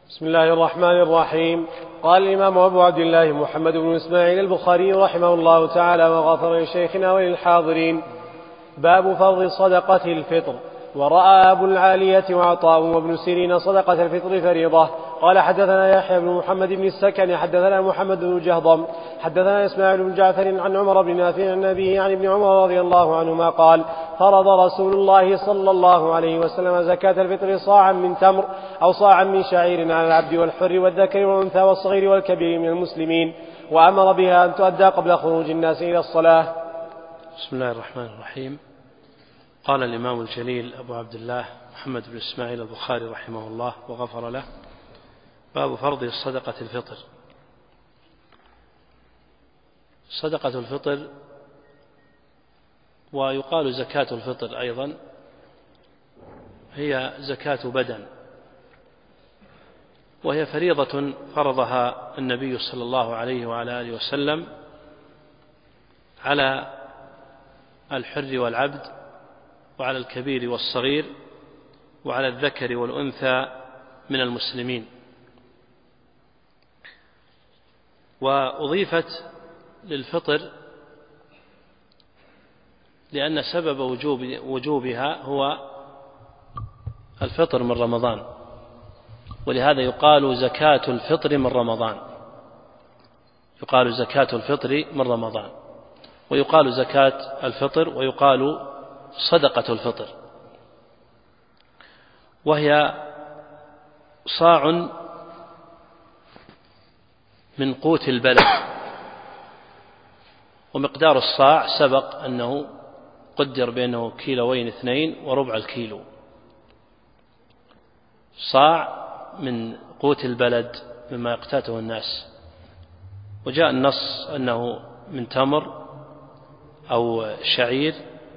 بسم الله الرحمن الرحيم. قال الإمام أبو عبد الله محمد بن إسماعيل البخاري رحمه الله تعالى وغفر لشيخنا وللحاضرين: باب فرض صدقة الفطر. ورأى أبو العالية وعطاء وابن سيرين صدقة الفطر فريضة. قال حدثنا يحيى بن محمد بن السكن حدثنا محمد بن جهضم حدثنا إسماعيل بن جعفر عن عمر بن نافع عن أبيه عن ابن عمر رضي الله عنهما قال: فرض رسول الله صلى الله عليه وسلم زكاة الفطر صاعا من تمر أو صاعا من شعير على العبد والحر والذكر والأنثى والصغير والكبير من المسلمين، وأمر بها أن تؤدى قبل خروج الناس إلى الصلاة. بسم الله الرحمن الرحيم. قال الإمام الجليل أبو عبد الله محمد بن إسماعيل البخاري رحمه الله وغفر له: باب فرض صدقة الفطر. صدقة الفطر ويقال زكاة الفطر أيضا هي زكاة بدن، وهي فريضة فرضها النبي صلى الله عليه وعلى آله وسلم على الحر والعبد وعلى الكبير والصغير وعلى الذكر والأنثى من المسلمين، وأضيفت للفطر لأن سبب وجوبها هو الفطر من رمضان، ولهذا يقال زكاة الفطر من رمضان، يقال زكاة الفطر من رمضان، ويقال زكاة الفطر، ويقال صدقة الفطر، وهي صاع من قوت البلد. ومقدار الصاع سبق أنه قدر بأنه 2.2 الكيلو، صاع من قوت البلد مما يقتاته الناس. وجاء النص أنه من تمر أو شعير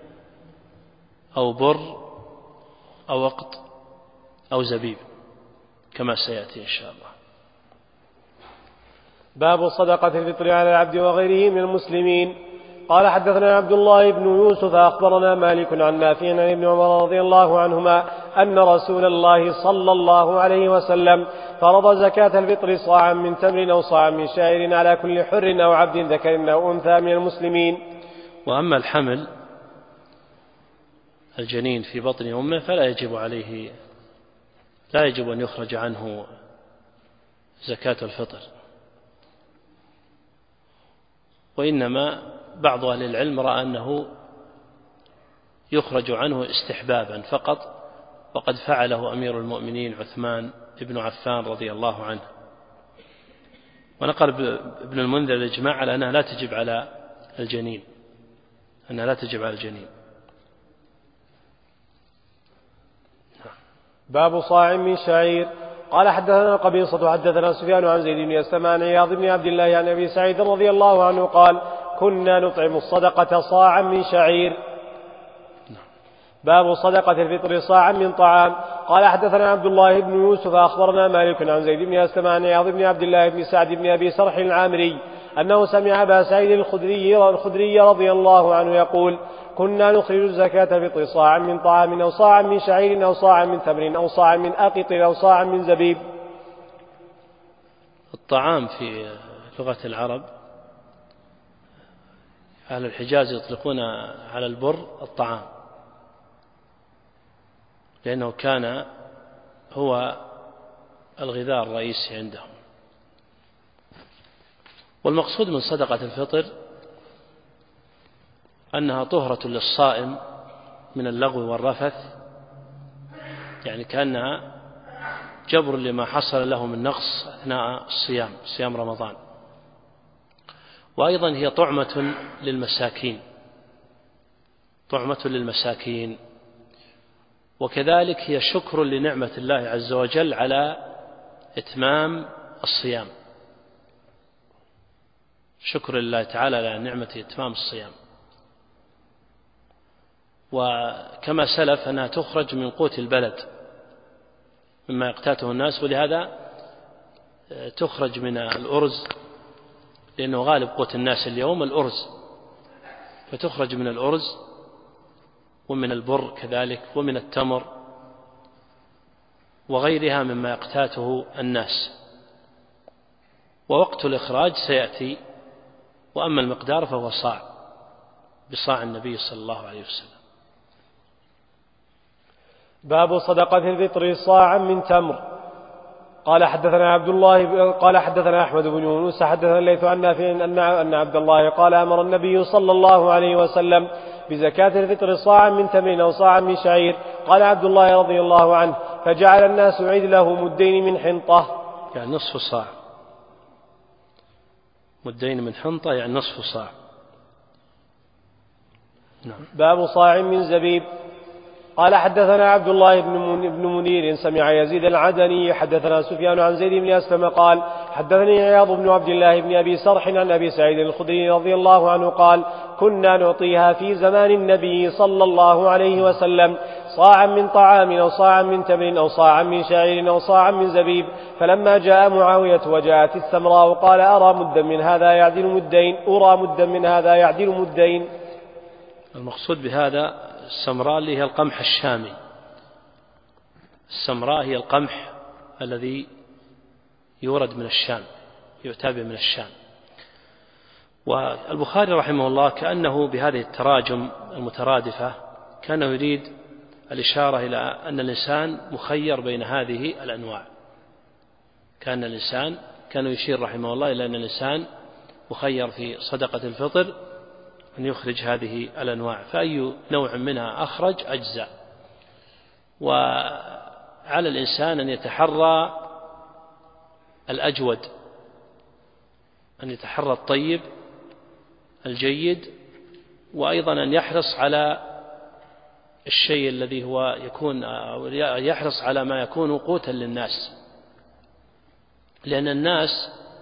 أو بر أو وقت أو زبيب كما سيأتي إن شاء الله. باب صدقة الفطر على العبد وغيره من المسلمين. قال حدثنا عبد الله بن يوسف أخبرنا مالك عن نافع عن ابن عمر رضي الله عنهما أن رسول الله صلى الله عليه وسلم فرض زكاة الفطر صاعا من تمر أو صاعا من شعير على كل حر أو عبد ذكر أو أنثى من المسلمين. وأما الحمل الجنين في بطن أمه فلا يجب عليه، لا يجب أن يخرج عنه زكاة الفطر، وإنما بعض أهل العلم رأى أنه يخرج عنه استحبابا فقط، وقد فعله أمير المؤمنين عثمان بن عفان رضي الله عنه. ونقل ابن المنذر الإجماع على أنها لا تجب على الجنين، أنها لا تجب على الجنين. باب صاع من شعير. قال حدثنا قبيصة حدثنا سفيان عن زيد بن أسلم عن عياض بن عبد الله عن أبي سعيد رضي الله عنه قال: كنا نطعم الصدقة صاعا من شعير. باب صدقة الفطر صاعا من طعام. قال حدثنا عبد الله بن يوسف أخبرنا مالك عن زيد بن أسلم عن عياض بن عبد الله بن سعد بن أبي سرح العامري أنه سمع أبا سعيد الخدري رضي الله عنه يقول: كنا نخرج زكاة الفطر صاعا من طعام أو صاعا من شعير أو صاعا من تمر أو صاعا من أقط أو صاعا من زبيب. الطعام في لغة العرب أهل الحجاز يطلقون على البر الطعام، لأنه كان هو الغذاء الرئيسي عندهم. والمقصود من صدقة الفطر أنها طهرة للصائم من اللغو والرفث، يعني كأنها جبر لما حصل له من نقص أثناء صيام رمضان. وأيضا هي طعمة للمساكين، وكذلك هي شكر لنعمة الله عز وجل على إتمام الصيام، شكر لله تعالى على نعمة إتمام الصيام. وكما سلف أنها تخرج من قوت البلد مما يقتاته الناس، ولهذا تخرج من الأرز، لأنه غالب قوت الناس اليوم الأرز، فتخرج من الأرز ومن البر كذلك ومن التمر وغيرها مما يقتاته الناس. ووقت الإخراج سيأتي. وأما المقدار فهو صاع بصاع النبي صلى الله عليه وسلم. باب صدقة الفطر صاعا من تمر. قال حدثنا عبد الله قال حدثنا أحمد بن يونس حدثنا الليث عن نافع أن عبد الله قال أمر النبي صلى الله عليه وسلم بزكاة الفطر صاعا من تمر أو صاعا من شعير. قال عبد الله رضي الله عنه فجعل الناس عدله مدين من حنطة، يعني نصف صاع. مدين من حنطة يعني نصف صاع. نعم. باب صاع من زبيب. قال حدثنا عبد الله بن منير سمع يزيد العدني حدثنا سفيان عن زيد بن أسلم قال حدثني عياض بن عبد الله بن أبي سرح عن أبي سعيد الخدري رضي الله عنه قال كنا نعطيها في زمان النبي صلى الله عليه وسلم صاعا من طعام أو صاعا من تمر أو صاعا من شعير أو صاعا من زبيب. فلما جاء معاوية وجاءت السمراء قال أرى مدا من هذا يعدل مدين. المقصود بهذا السمراء اللي هي القمح الشامي. السمراء هي القمح الذي يورد من الشام، يؤتى من الشام. والبخاري رحمه الله كأنه بهذه التراجم المترادفة كان يريد الإشارة إلى أن الإنسان مخير بين هذه الأنواع. كان يشير رحمه الله إلى أن الإنسان مخير في صدقة الفطر أن يخرج هذه الأنواع، فأي نوع منها أخرج أجزاء. وعلى الإنسان أن يتحرى الأجود، أن يتحرى الطيب الجيد، وأيضا أن يحرص على الشيء الذي هو يحرص على ما يكون قوتا للناس، لأن الناس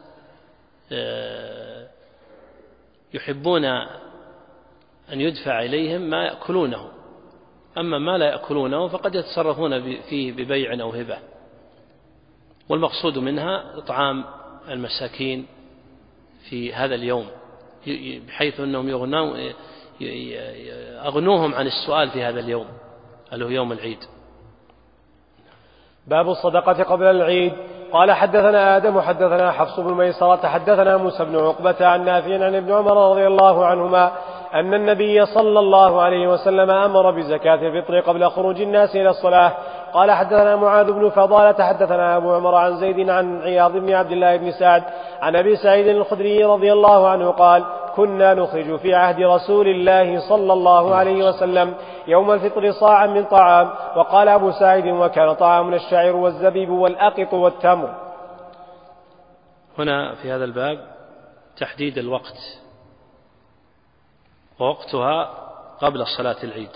يحبون أن يدفع إليهم ما يأكلونه، أما ما لا يأكلونه فقد يتصرفون فيه ببيع أو هبة. والمقصود منها إطعام المساكين في هذا اليوم، بحيث أنهم أغنوهم عن السؤال في هذا اليوم اللي هو يوم العيد. باب الصدقة قبل العيد. قال حدثنا آدم حدثنا حفص بن ميسرة حدثنا موسى بن عقبة عن نافع عن ابن عمر رضي الله عنهما أن النبي صلى الله عليه وسلم أمر بزكاة الفطر قبل خروج الناس إلى الصلاة. قال حدثنا معاذ بن فضالة حدثنا أبو عمر عن زيد عن عياض بن عبد الله بن سعد عن أبي سعيد الخدري رضي الله عنه قال كنا نخرج في عهد رسول الله صلى الله عليه وسلم يوم الفطر صاعا من طعام. وقال أبو سعيد وكان طعامنا الشعير والزبيب والأقط والتمر. هنا في هذا الباب تحديد الوقت، ووقتها قبل صلاة العيد،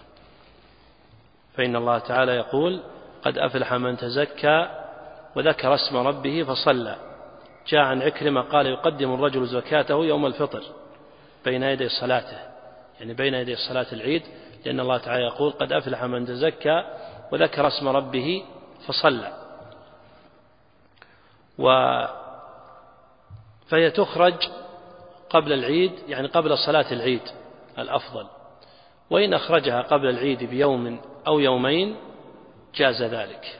فإن الله تعالى يقول قد أفلح من تزكى وذكر اسم ربه فصلى. جاء عن عكرمة قال يقدم الرجل زكاته يوم الفطر بين يدي صلاته، يعني بين يدي صلاة العيد، لأن الله تعالى يقول قد أفلح من تزكى وذكر اسم ربه فصلى. فهي تخرج قبل العيد، يعني قبل صلاة العيد الأفضل، وإن أخرجها قبل العيد بيوم أو يومين جاز ذلك.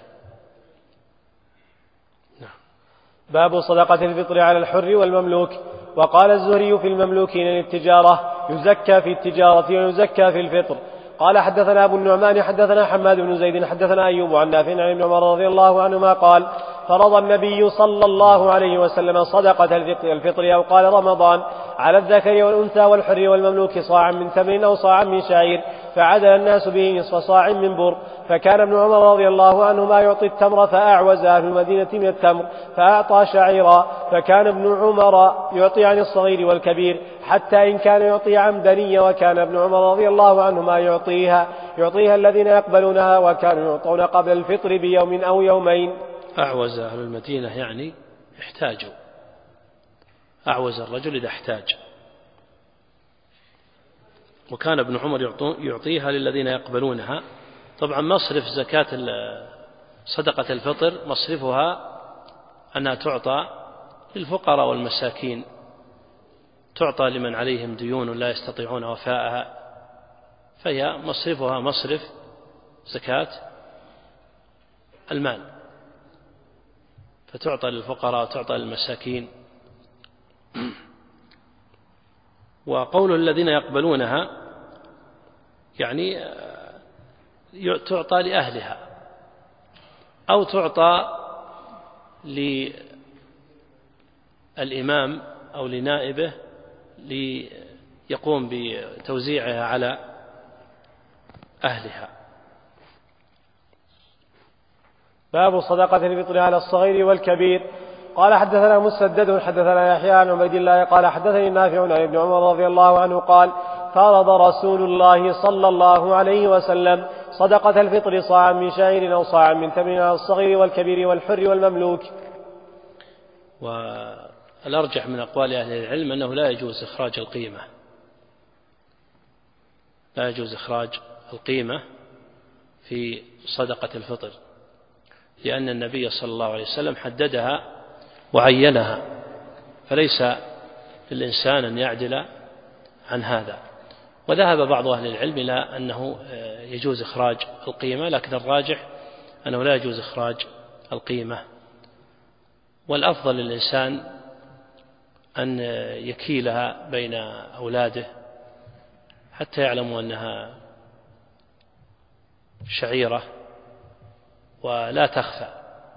باب صدقة الفطر على الحر والمملوك. وقال الزهري في المملوكين للتجارة يزكى في التجارة ويزكى في الفطر. قال حدثنا أبو النعمان حدثنا حماد بن زيد حدثنا أيوب عن نافع عن ابن عمر رضي الله عنهما قال فرض النبي صلى الله عليه وسلم صدقة الفطر أو قال رمضان على الذكر والأنثى والحر والمملوك صاعا من تمر أو صاعا من شعير، فعدل الناس به نصف صاع من بر. فكان ابن عمر رضي الله عنهما يعطي التمر فأعوز أهل المدينة من التمر فأعطى شعيرا. فكان ابن عمر يعطي عن الصغير والكبير حتى إن كان يعطي عن بنية، وكان ابن عمر رضي الله عنهما يعطيها الذين يقبلونها، وكانوا يعطون قبل الفطر بيوم أو يومين. أعوز أهل المدينة يعني احتاجوا، أعوز الرجل إذا احتاج. وكان ابن عمر يعطيها للذين يقبلونها. طبعا مصرف زكاة صدقة الفطر مصرفها أنها تعطى للفقراء والمساكين، تعطى لمن عليهم ديون لا يستطيعون وفاءها، فهي مصرفها مصرف زكاة المال، فتعطى للفقراء وتعطى للمساكين. وقول الذين يقبلونها يعني تعطى لأهلها أو تعطى للإمام أو لنائبه ليقوم بتوزيعها على أهلها. باب صدقة الفطر على الصغير والكبير. قال حدثنا مسدد حدثنا يحيى عن عبيد الله قال حدثني نافع عن ابن عمر رضي الله عنه قال فرض رسول الله صلى الله عليه وسلم صدقة الفطر صاعا من شعير أو صاعا من تمر على الصغير والكبير والحر والمملوك. والأرجح من أقوال أهل العلم أنه لا يجوز إخراج القيمة، لا يجوز إخراج القيمة في صدقة الفطر، لأن النبي صلى الله عليه وسلم حددها وعينها، فليس للإنسان أن يعدل عن هذا. وذهب بعض أهل العلم إلى أنه يجوز إخراج القيمة، لكن الراجح أنه لا يجوز إخراج القيمة، والأفضل للإنسان أن يكيلها بين أولاده حتى يعلموا أنها شعيرة ولا تخفى.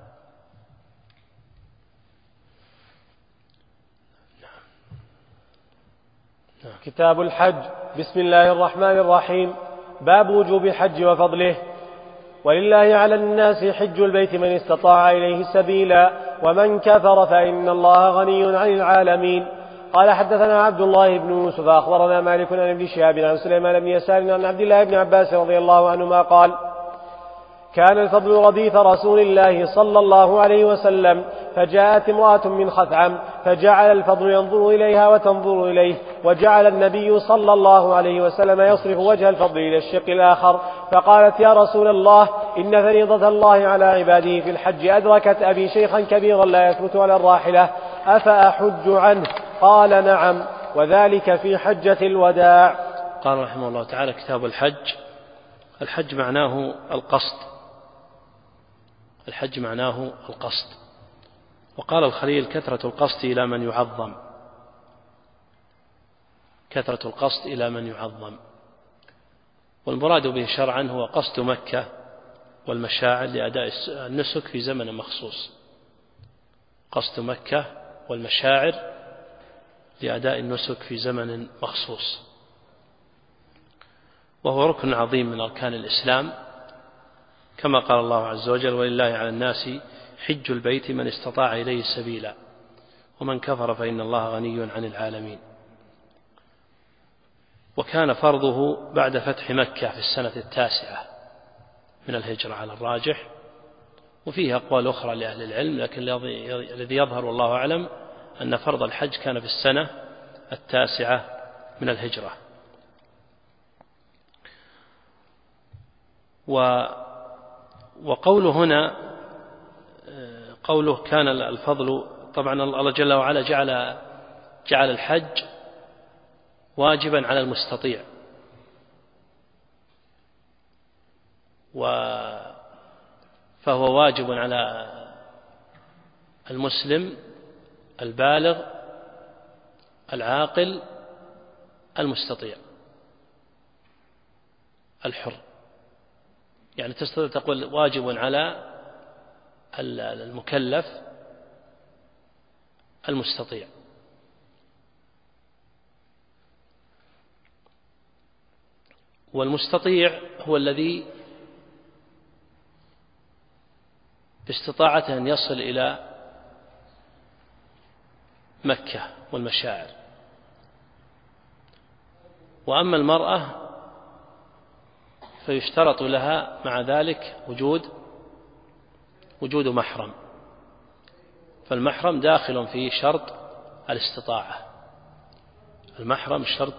كتاب الحج. بسم الله الرحمن الرحيم. باب وجوب الحج وفضله. ولله على الناس حج البيت من استطاع إليه سبيلا ومن كفر فإن الله غني عن العالمين. قال حدثنا عبد الله بن يوسف أخبرنا مالك عن ابن شهاب عن سليمان بن يسار عن عبد الله بن عباس رضي الله عنهما قال كان الفضل رديف رسول الله صلى الله عليه وسلم فجاءت امرأة من خثعم فجعل الفضل ينظر إليها وتنظر إليه، وجعل النبي صلى الله عليه وسلم يصرف وجه الفضل إلى الشق الآخر، فقالت يا رسول الله إن فريضة الله على عباده في الحج أدركت أبي شيخا كبيرا لا يثبت على الراحلة أفأحج عنه؟ قال نعم، وذلك في حجة الوداع. قال رحمه الله تعالى كتاب الحج. الحج معناه القصد، الحج معناه القصد. وقال الخليل كثرة القصد إلى من يعظم، كثرة القصد إلى من يعظم. والمراد به شرعا هو قصد مكة والمشاعر لأداء النسك في زمن مخصوص، قصد مكة والمشاعر لأداء النسك في زمن مخصوص، وهو ركن عظيم من أركان الإسلام، كما قال الله عز وجل ولله على الناس حج البيت من استطاع إليه سبيلا ومن كفر فإن الله غني عن العالمين. وكان فرضه بعد فتح مكة في السنة 9 من الهجرة على الراجح، وفيه أقوال أخرى لأهل العلم، لكن الذي يظهر والله أعلم أن فرض الحج كان في السنة 9 من الهجرة. وقوله هنا قوله كان الفضل، طبعا الله جل وعلا جعل الحج واجبا على المستطيع، فهو واجب على المسلم البالغ العاقل المستطيع الحر، يعني تستطيع تقول واجب على المكلف المستطيع. والمستطيع هو الذي باستطاعته أن يصل إلى مكة والمشاعر. وأما المرأة فيشترط لها مع ذلك وجود محرم، فالمحرم داخل في شرط الاستطاعة، المحرم شرط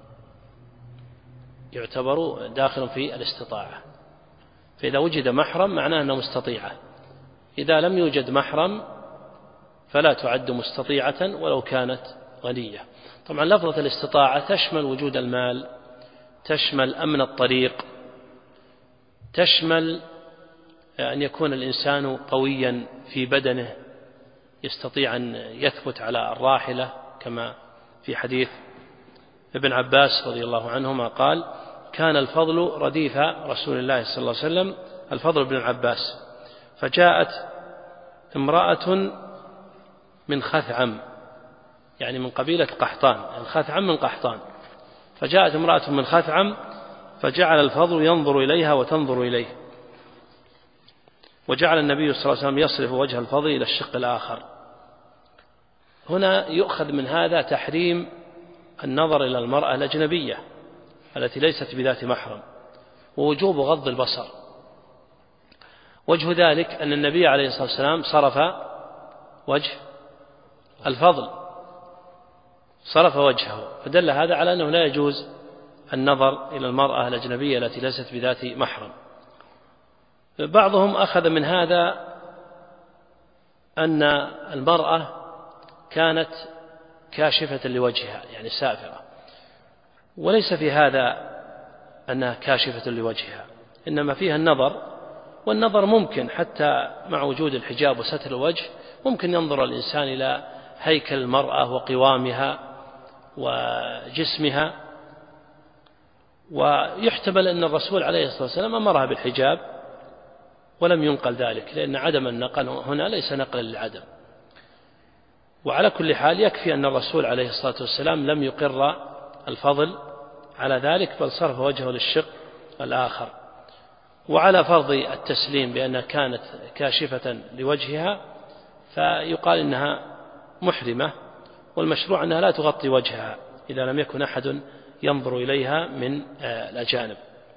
يعتبر داخل في الاستطاعة، فإذا وجد محرم معناه أنه مستطيعة، إذا لم يوجد محرم فلا تعد مستطيعة ولو كانت غنية. طبعا لفظة الاستطاعة تشمل وجود المال، تشمل أمن الطريق، تشمل أن يكون الإنسان قويا في بدنه يستطيع أن يثبت على الراحلة، كما في حديث ابن عباس رضي الله عنهما قال: كان الفضل رديف رسول الله صلى الله عليه وسلم، الفضل بن العباس، فجاءت امرأة من خثعم، يعني من قبيلة قحطان، يعني خثعم من قحطان، فجاءت امرأة من خثعم فجعل الفضل ينظر إليها وتنظر إليه، وجعل النبي صلى الله عليه وسلم يصرف وجه الفضل إلى الشق الآخر. هنا يؤخذ من هذا تحريم النظر إلى المرأة الأجنبية التي ليست بذات محرم، ووجوب غض البصر. وجه ذلك أن النبي عليه الصلاة والسلام صرف وجه الفضل، صرف وجهه، فدل هذا على أنه لا يجوز النظر إلى المرأة الأجنبية التي ليست بذات محرم. بعضهم أخذ من هذا أن المرأة كانت كاشفة لوجهها، يعني سافرة، وليس في هذا أنها كاشفة لوجهها، إنما فيها النظر، والنظر ممكن حتى مع وجود الحجاب وستر الوجه، ممكن ينظر الإنسان إلى هيكل المرأة وقوامها وجسمها، ويحتمل أن الرسول عليه الصلاة والسلام أمرها بالحجاب ولم ينقل ذلك، لأن عدم النقل هنا ليس نقلا للعدم. وعلى كل حال يكفي أن الرسول عليه الصلاة والسلام لم يقر الفضل على ذلك، بل صرف وجهه للشق الآخر. وعلى فرض التسليم بأنها كانت كاشفة لوجهها، فيقال إنها محرمة، والمشروع أنها لا تغطي وجهها إذا لم يكن أحد ينظر إليها من الأجانب.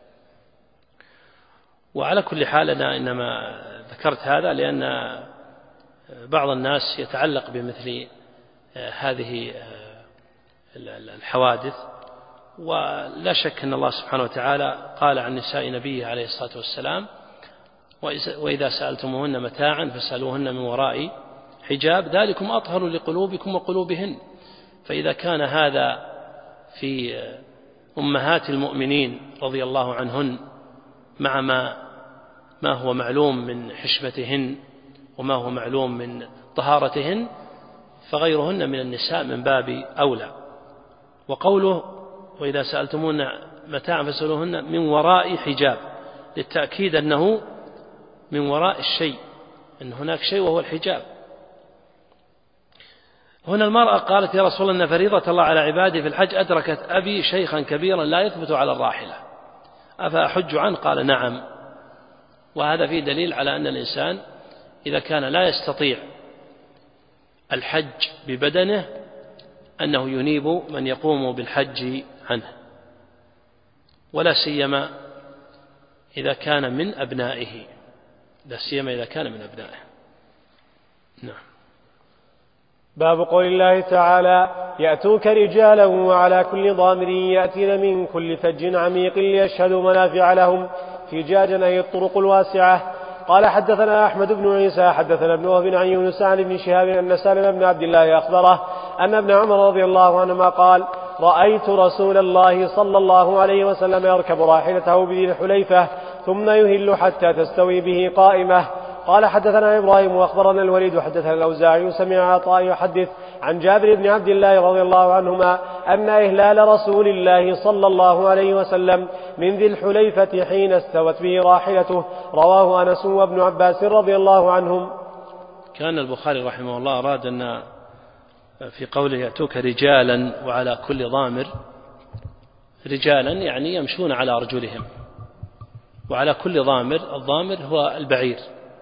وعلى كل حال أنا إنما ذكرت هذا لأن بعض الناس يتعلق بمثل هذه الحوادث، ولا شك أن الله سبحانه وتعالى قال عن نساء نبيه عليه الصلاة والسلام: وإذا سألتموهن متاعا فاسألوهن من وراء حجاب ذلكم أطهر لقلوبكم وقلوبهن. فإذا كان هذا في أمهات المؤمنين رضي الله عنهن مع ما هو معلوم من حشمتهن وما هو معلوم من طهارتهن، فغيرهن من النساء من باب أولى. وقوله وإذا سألتموهن متاعا فاسألوهن من وراء حجاب، للتأكيد أنه من وراء الشيء، أن هناك شيء وهو الحجاب. هنا المرأة قالت: يا رسول الله إن فريضة الله على عباده في الحج أدركت أبي شيخا كبيرا لا يثبت على الراحلة أفأحج عنه؟ قال: نعم. وهذا فيه دليل على أن الإنسان إذا كان لا يستطيع الحج ببدنه أنه ينيب من يقوم بالحج عنه، ولا سيما إذا كان من أبنائه، لا سيما إذا كان من أبنائه. نعم. باب قول الله تعالى: يأتوك رجالا وعلى كل ضامر يأتين من كل فج عميق ليشهدوا منافع لهم، فجاجا أي الطرق الواسعة. قال: حدثنا أحمد بن عيسى حدثنا ابن وهب عن يونس عن ابن شهاب أن سالم بن عبد الله أخبره أن ابن عمر رضي الله عنهما قال: رأيت رسول الله صلى الله عليه وسلم يركب راحلته بذي الحليفة ثم يهل حتى تستوي به قائمة. قال: حدثنا إبراهيم وأخبرنا الوليد حدثنا الأوزاعي سمع عطاء يحدث عن جابر بن عبد الله رضي الله عنهما أن إهلال رسول الله صلى الله عليه وسلم من ذي الحليفة حين استوت به راحلته. رواه أنس وابن عباس رضي الله عنهم. كان البخاري رحمه الله أراد أن في قوله يأتوك رجالا وعلى كل ضامر، رجالا يعني يمشون على أرجلهم، وعلى كل ضامر، الضامر هو البعير.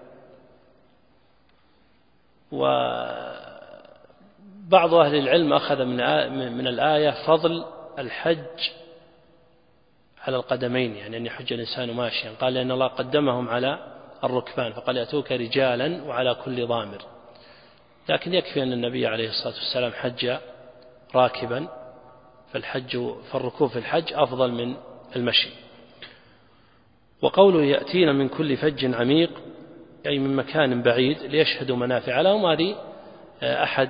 وبعض أهل العلم أخذ من الآية فضل الحج على القدمين، يعني أن يحج الإنسان ماشيا، قال لأن الله قدمهم على الركبان فقال يأتوك رجالا وعلى كل ضامر. لكن يكفي أن النبي عليه الصلاة والسلام حج راكبا، فالركوب في الحج أفضل من المشي. وقوله يأتين من كل فج عميق أي من مكان بعيد ليشهدوا منافع لهم، هذه أحد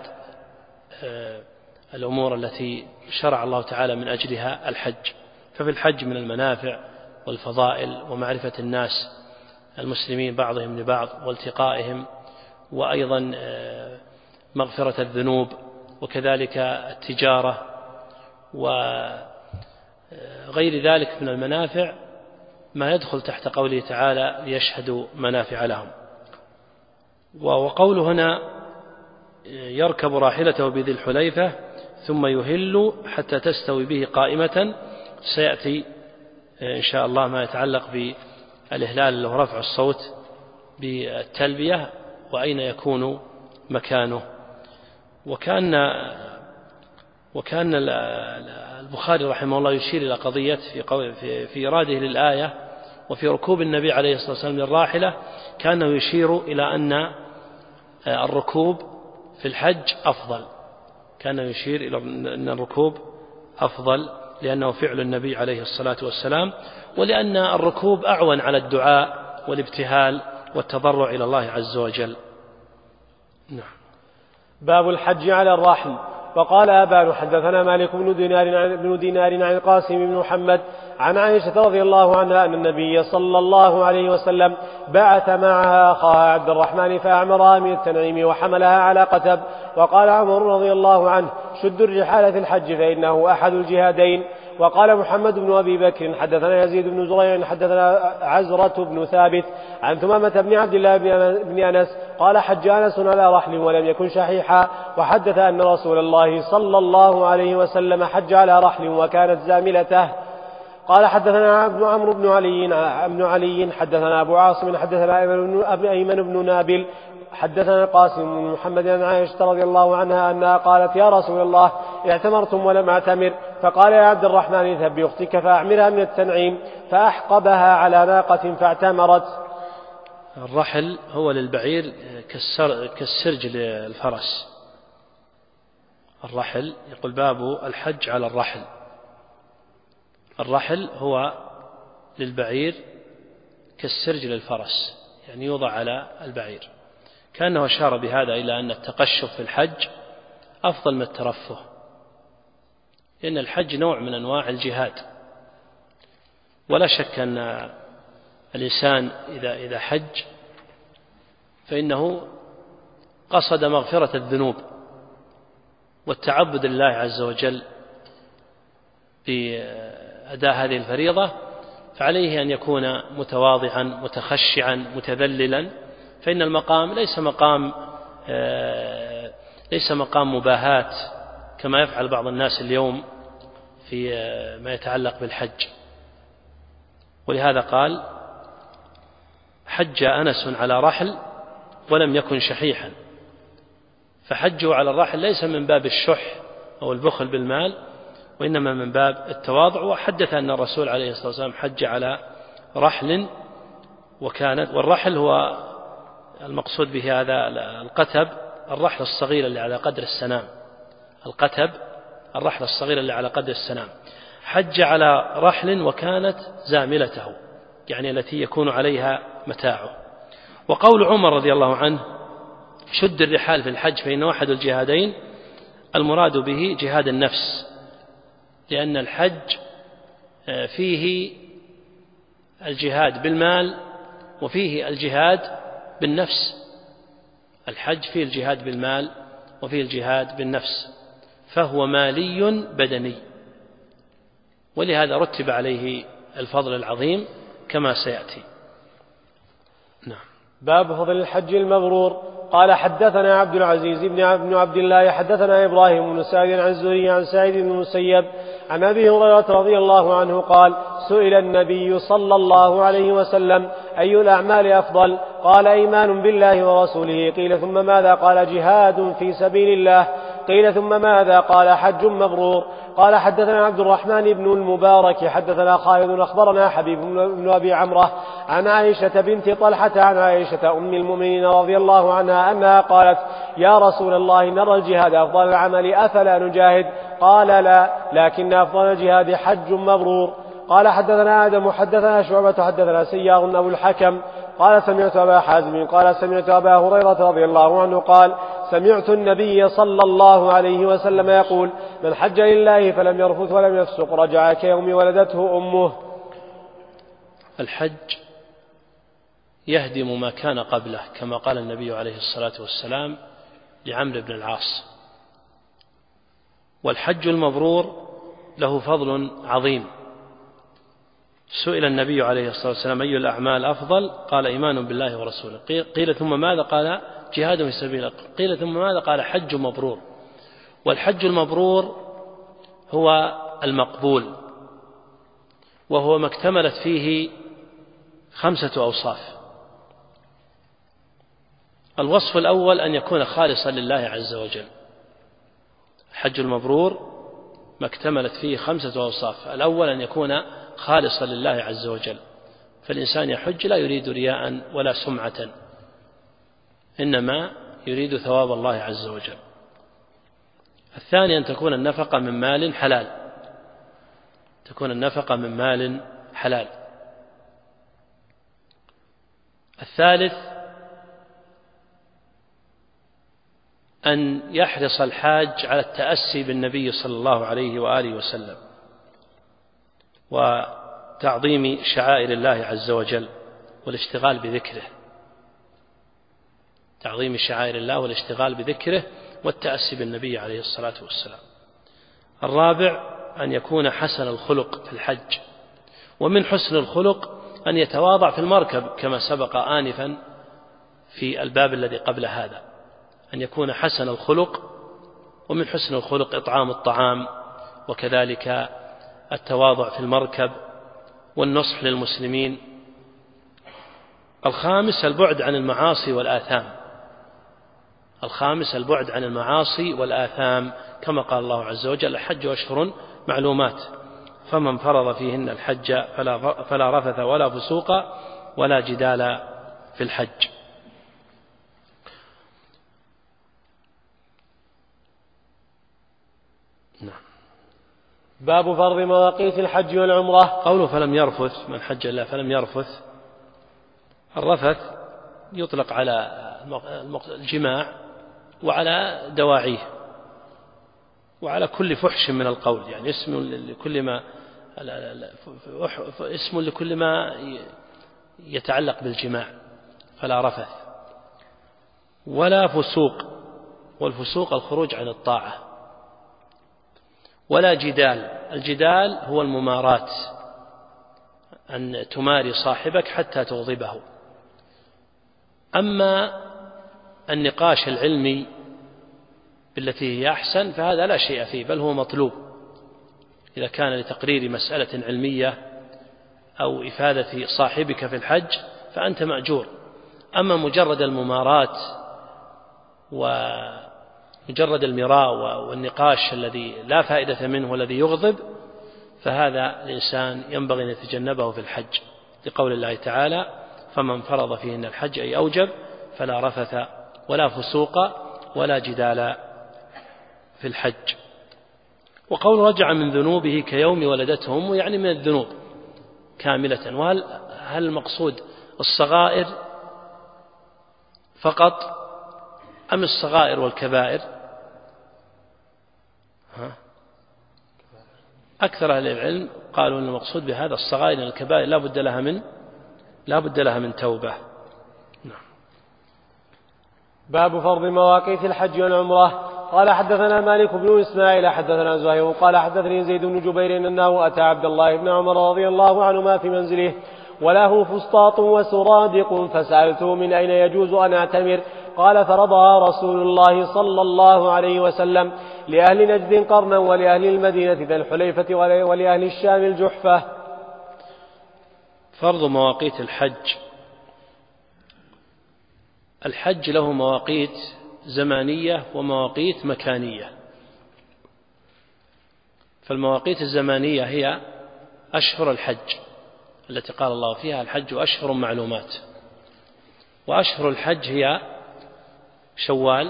الأمور التي شرع الله تعالى من أجلها الحج. ففي الحج من المنافع والفضائل ومعرفة الناس المسلمين بعضهم لبعض والتقائهم، وأيضا مغفرة الذنوب، وكذلك التجارة وغير ذلك من المنافع ما يدخل تحت قوله تعالى ليشهدوا منافع لهم. وقوله هنا يركب راحلته بذي الحليفة ثم يهل حتى تستوي به قائمة، سيأتي إن شاء الله ما يتعلق بالإهلال له رفع الصوت بالتلبية وأين يكون مكانه. وكان البخاري رحمه الله يشير إلى قضية في إراده للآية وفي ركوب النبي عليه الصلاة والسلام للراحلة، كانه يشير إلى أن الركوب في الحج أفضل، كان يشير إلى أن الركوب أفضل لأنه فعل النبي عليه الصلاة والسلام، ولأن الركوب أعون على الدعاء والابتهال والتضرع إلى الله عز وجل. نعم. باب الحج على الرحل. وقال أبان حدثنا مالك بن دينار عن القاسم بن محمد عن عائشة رضي الله عنها أن النبي صلى الله عليه وسلم بعث معها أخاها عبد الرحمن فأعمرها من التنعيم وحملها على قتب. وقال عمر رضي الله عنه شدوا الرحال في الحج فإنه أحد الجهادين. وقال محمد بن أبي بكر حدثنا يزيد بن زريع حدثنا عزرة بن ثابت عن ثمامة بن عبد الله بن أنس قال حج أنس على رحل ولم يكن شحيحا، وحدث أن رسول الله صلى الله عليه وسلم حج على رحل وكانت زاملته. قال حدثنا عمرو بن علي حدثنا أبو عاصم حدثنا أيمن بن نابل حدثنا القاسم بن محمد عن عائشة رضي الله عنها أنها قالت يا رسول الله اعتمرتم ولم أعتمر؟ فقال يا عبد الرحمن اذهب بأختك فأعمرها من التنعيم، فأحقبها على ناقة فاعتمرت. الرحل هو للبعير كالسرج للفرس. الرحل يقول باب الحج على الرحل. الرحل هو للبعير كالسرج للفرس، يعني يوضع على البعير. كأنه أشار بهذا إلى أن التقشف في الحج أفضل من الترفه، لأن الحج نوع من أنواع الجهاد، ولا شك أن الإنسان إذا حج فإنه قصد مغفرة الذنوب والتعبد لله عز وجل بأداء هذه الفريضة، فعليه أن يكون متواضعا متخشعا متذللا، فإن المقام ليس مقام مباهاة كما يفعل بعض الناس اليوم في ما يتعلق بالحج. ولهذا قال حج أنس على رحل ولم يكن شحيحا، فحجه على الرحل ليس من باب الشح أو البخل بالمال، وإنما من باب التواضع. وحدث أن الرسول عليه الصلاة والسلام حج على رحل والرحل هو المقصود به هذا القتب، الرحل الصغير اللي على قدر السنام، القتب الرحل الصغير اللي على قدر السنام. حج على رحل وكانت زاملته، يعني التي يكون عليها متاعه. وقول عمر رضي الله عنه شد الرحال في الحج فإنه أحد الجهادين، المراد به جهاد النفس، لأن الحج فيه الجهاد بالمال وفيه الجهاد بالنفس. الحج فيه الجهاد بالمال وفيه الجهاد بالنفس، فهو مالي بدني، ولهذا رتب عليه الفضل العظيم كما سيأتي. نعم. باب فضل الحج المبرور. قال حدثنا عبد العزيز بن عبد الله حدثنا إبراهيم بن سعد عن الزهري عن سعيد بن المسيب عن أبي هريرة رضي الله عنه قال سئل النبي صلى الله عليه وسلم أي الأعمال أفضل؟ قال إيمان بالله ورسوله. قيل ثم ماذا؟ قال جهاد في سبيل الله. قيل ثم ماذا؟ قال حج مبرور. قال حدثنا عبد الرحمن بن المبارك حدثنا خالد أخبرنا حبيب بن أبي عمرة عن عائشة بنت طلحة عن عائشة أم المؤمنين رضي الله عنها أنها قالت يا رسول الله نرى الجهاد أفضل العمل أفلا نجاهد؟ قال لا، لكن أفضل الجهاد حج مبرور. قال حدثنا آدم حدثنا شعبة حدثنا سيار أبو الحكم قال سمعت أبا حازم قال سمعت أبا هريرة رضي الله عنه قال سمعت النبي صلى الله عليه وسلم يقول من حج لله فلم يرفث ولم يفسق رجع كيوم ولدته أمه. الحج يهدم ما كان قبله، كما قال النبي عليه الصلاة والسلام لعمرو بن العاص. والحج المبرور له فضل عظيم. سئل النبي عليه الصلاة والسلام أي الأعمال أفضل؟ قال إيمان بالله ورسوله. قيل ثم ماذا؟ قال جهاد في سبيل الله. قيل ثم ماذا؟ قال حج مبرور. والحج المبرور هو المقبول، وهو ما اكتملت فيه 5 أوصاف. الوصف الأول أن يكون خالصا لله عز وجل. الحج المبرور ما اكتملت فيه 5 أوصاف. الأول أن يكون خالصا لله عز وجل، فالإنسان يحج لا يريد رياء ولا سمعة، إنما يريد ثواب الله عز وجل. الثاني أن تكون النفقة من مال حلال، تكون النفقة من مال حلال. الثالث أن يحرص الحاج على التأسي بالنبي صلى الله عليه وآله وسلم وتعظيم شعائر الله عز وجل والاشتغال بذكره، تعظيم شعائر الله والاشتغال بذكره والتأسي بالنبي عليه الصلاة والسلام. الرابع أن يكون حسن الخلق في الحج، ومن حسن الخلق أن يتواضع في المركب كما سبق آنفا في الباب الذي قبل هذا، أن يكون حسن الخلق. ومن حسن الخلق إطعام الطعام، وكذلك التواضع في المركب والنصح للمسلمين. الخامس البعد عن المعاصي والآثام، الخامس البعد عن المعاصي والآثام، كما قال الله عز وجل الحج أشهر معلومات، فمن فرض فيهن الحج فلا رفث ولا فسوق ولا جدال في الحج. باب فرض مواقيت الحج والعمرة. قوله فلم يرفث، من حج الله فلم يرفث، الرفث يطلق على الجماع وعلى دواعيه وعلى كل فحش من القول، يعني اسم لكل ما يتعلق بالجماع، فلا رفث ولا فسوق، والفسوق الخروج عن الطاعة، ولا جدال. الجدال هو الممارات، أن تماري صاحبك حتى تغضبه. أما النقاش العلمي بالتي هي أحسن فهذا لا شيء فيه، بل هو مطلوب إذا كان لتقرير مسألة علمية أو إفادة صاحبك في الحج فأنت مأجور. أما مجرد الممارات ومجرد المراء والنقاش الذي لا فائدة منه والذي يغضب، فهذا الإنسان ينبغي أن يتجنبه في الحج، لقول الله تعالى فمن فرض فيهن الحج أي أوجب فلا رفث ولا فسوق ولا جدال في الحج. وقول رجع من ذنوبه كيوم ولدته أمه، يعني من الذنوب كاملة. وهل المقصود الصغائر فقط أم الصغائر والكبائر؟ أكثر أهل العلم قالوا أن المقصود بهذا الصغائر والكبائر لا بد لها من توبة. باب فرض مواقيت الحج والعمرة. قال حدثنا مالك بن إسماعيل حدثنا زهير قال حدثني زيد بن جبير أنه أتى عبد الله بن عمر رضي الله عنهما في منزله وله فسطاط وسرادق، فسألته من أين يجوز أن أعتمر؟ قال فرضها رسول الله صلى الله عليه وسلم لأهل نجد قرنا، ولأهل المدينة ذا الحليفة، ولأهل الشام الجحفة. فرض مواقيت الحج. الحج له مواقيت زمانية ومواقيت مكانية. فالمواقيت الزمانية هي أشهر الحج التي قال الله فيها الحج أشهر معلومات، وأشهر الحج هي شوال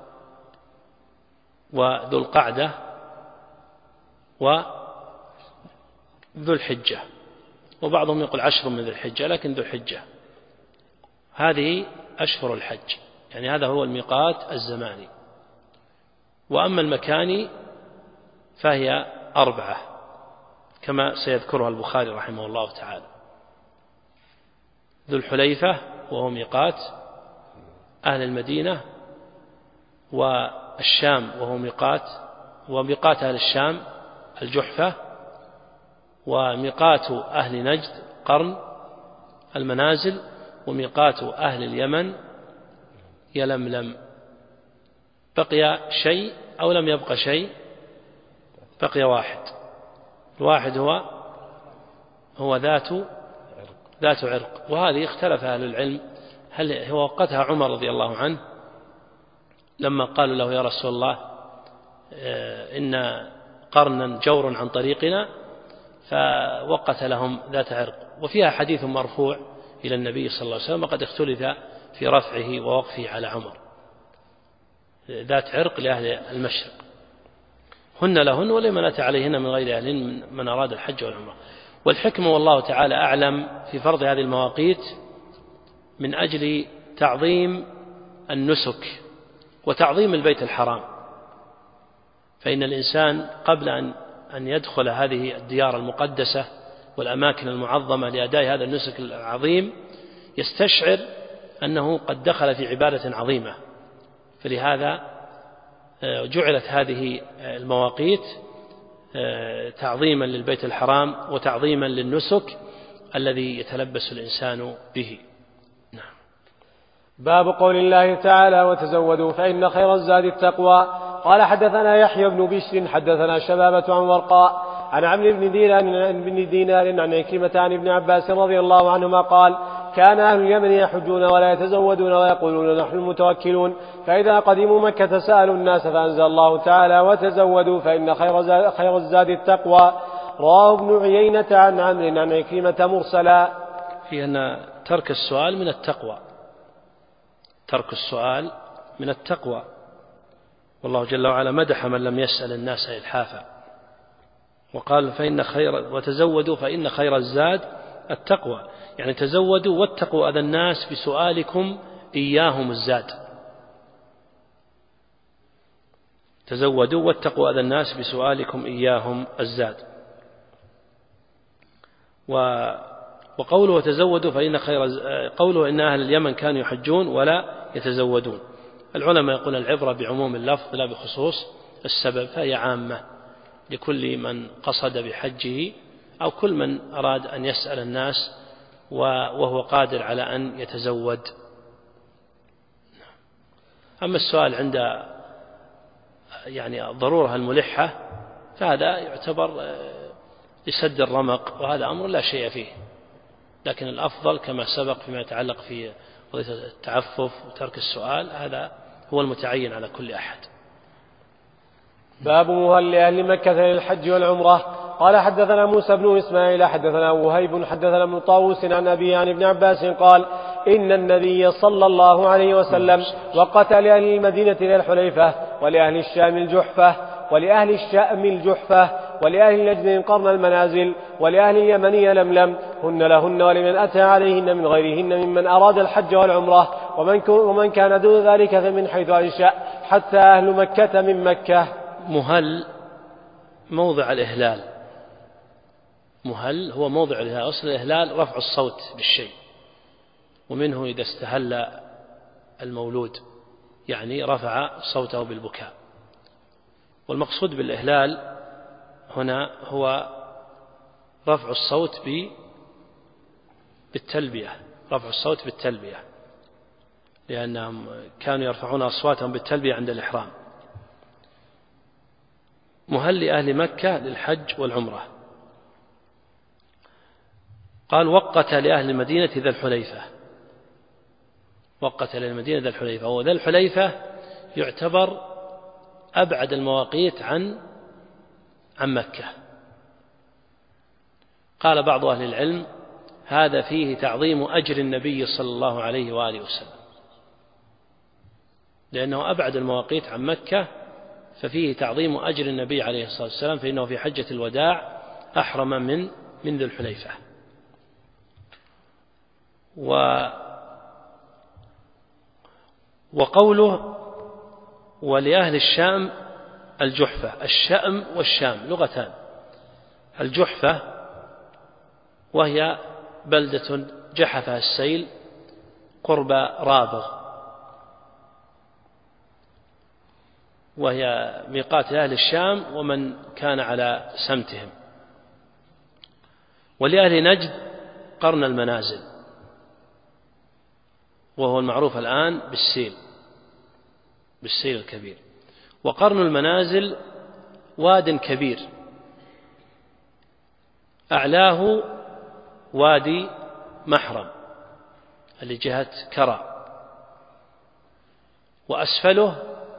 وذو القعدة وذو الحجة، وبعضهم يقول 10 من ذي الحجة، لكن ذو الحجة هذه أشهر الحج، يعني هذا هو الميقات الزماني. وأما المكاني فهي 4 كما سيذكرها البخاري رحمه الله تعالى: ذو الحليفة وهو ميقات أهل المدينة، والشام وهو وميقات أهل الشام الجحفة، وميقات أهل نجد قرن المنازل، وميقات أهل اليمن يلملم. بقي شيء أو لم يبق شيء؟ بقي واحد. الواحد هو ذات عرق. وهذه اختلف أهل العلم هل هو وقتها عمر رضي الله عنه لما قالوا له يا رسول الله إن قرنا جور عن طريقنا، فوقت لهم ذات عرق. وفيها حديث مرفوع إلى النبي صلى الله عليه وسلم، وقد اختلف في رفعه ووقفه على عمر. ذات عرق لأهل المشرق، هن لهن ولمن أتى عليهن من غير أهلهن من أراد الحج والعمرة. والحكمة والله تعالى أعلم في فرض هذه المواقيت من أجل تعظيم النسك وتعظيم البيت الحرام. فإن الإنسان قبل أن يدخل هذه الديار المقدسة والأماكن المعظمة لأداء هذا النسك العظيم يستشعر أنه قد دخل في عبادة عظيمة. فلهذا جعلت هذه المواقيت تعظيما للبيت الحرام وتعظيما للنسك الذي يتلبس الإنسان به. نعم. باب قول الله تعالى وتزودوا فإن خير الزاد التقوى. قال حدثنا يحيى بن بشر حدثنا شبابة عن ورقاء عن عمرو بن دينار عن عكرمة عن ابن عباس رضي الله عنهما قال كان أهل اليمن يحجون ولا يتزودون ويقولون نحن المتوكلون، فإذا قدموا مكة سألوا الناس فأنزل الله تعالى وتزودوا فإن خير الزاد التقوى. رواه ابن عيينة عن عمرو عن عكرمة مرسلا. في أن ترك السؤال من التقوى، ترك السؤال من التقوى. والله جل وعلا مدح من لم يسأل الناس إلحافا، وقال وتزودوا فإن خير الزاد التقوى، يعني تزودوا واتقوا أذى الناس بسؤالكم إياهم الزاد. تزودوا واتقوا أذى الناس بسؤالكم إياهم الزاد. وقوله وتزودوا فإن قوله إن أهل اليمن كانوا يحجون ولا يتزودون. العلماء يقول العبرة بعموم اللفظ لا بخصوص السبب، فهي عامة لكل من قصد بحجه أو كل من أراد أن يسأل الناس وهو قادر على أن يتزود. أما السؤال عند الضرورة الملحة فهذا يعتبر لسد الرمق، وهذا أمر لا شيء فيه. لكن الأفضل كما سبق فيما يتعلق في قضية التعفف وترك السؤال هذا هو المتعين على كل أحد. باب مهل أهل مكة للحج والعمرة. قال حدثنا موسى بن إسماعيل حدثنا وهيب حدثنا ابن طاووس عن أبي عن ابن عباس قال إن النبي صلى الله عليه وسلم وقت لأهل المدينة للحليفة ولأهل الشام الجحفة ولأهل الشأم الجحفة ولأهل نجد قرن المنازل ولأهل اليمن يلملم، هن لهن ولمن أتى عليهن من غيرهن ممن أراد الحج والعمرة، ومن كان دون ذلك فمن حيث أنشأ حتى أهل مكة من مكة. مهل موضع الإهلال، مهل هو موضع الإهلال. أصل الإهلال رفع الصوت بالشيء، ومنه إذا استهل المولود يعني رفع صوته بالبكاء. والمقصود بالإهلال هنا هو رفع الصوت بالتلبية، رفع الصوت بالتلبية، لأنهم كانوا يرفعون أصواتهم بالتلبية عند الإحرام. مهل أهل مكة للحج والعمرة. قال وقت لأهل المدينة ذا الحليفة، وقت للمدينة ذا الحليفة. وذا الحليفة يعتبر أبعد المواقيت عن مكة. قال بعض أهل العلم هذا فيه تعظيم أجر النبي صلى الله عليه وآله وسلم، لأنه أبعد المواقيت عن مكة، ففيه تعظيم أجر النبي عليه الصلاة والسلام، فإنه في حجة الوداع أحرم من ذي الحليفة. وقوله ولأهل الشام الجحفة، الشأم والشام لغتان. الجحفة وهي بلدة جحفها السيل قرب رابغ، وهي ميقات أهل الشام ومن كان على سمتهم. ولأهل نجد قرن المنازل، وهو المعروف الآن بالسيل الكبير. وقرن المنازل واد كبير أعلاه وادي محرم اللي جهة كرى، وأسفله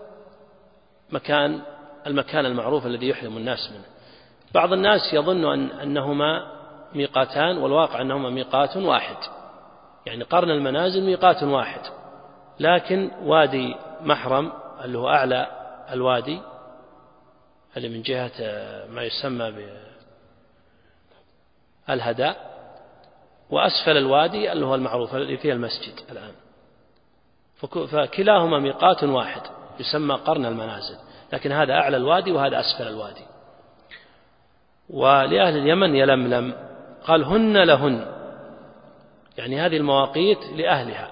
المكان المعروف الذي يحرم الناس منه. بعض الناس يظن أنهما ميقاتان، والواقع أنهما ميقات واحد، يعني قرن المنازل ميقات واحد، لكن وادي محرم اللي هو أعلى الوادي اللي من جهة ما يسمى بالهداء، وأسفل الوادي اللي هو المعروف الذي فيه المسجد الآن، فكلاهما ميقات واحد يسمى قرن المنازل، لكن هذا أعلى الوادي وهذا أسفل الوادي. ولأهل اليمن يلملم، قال هن لهن، يعني هذه المواقيت لأهلها،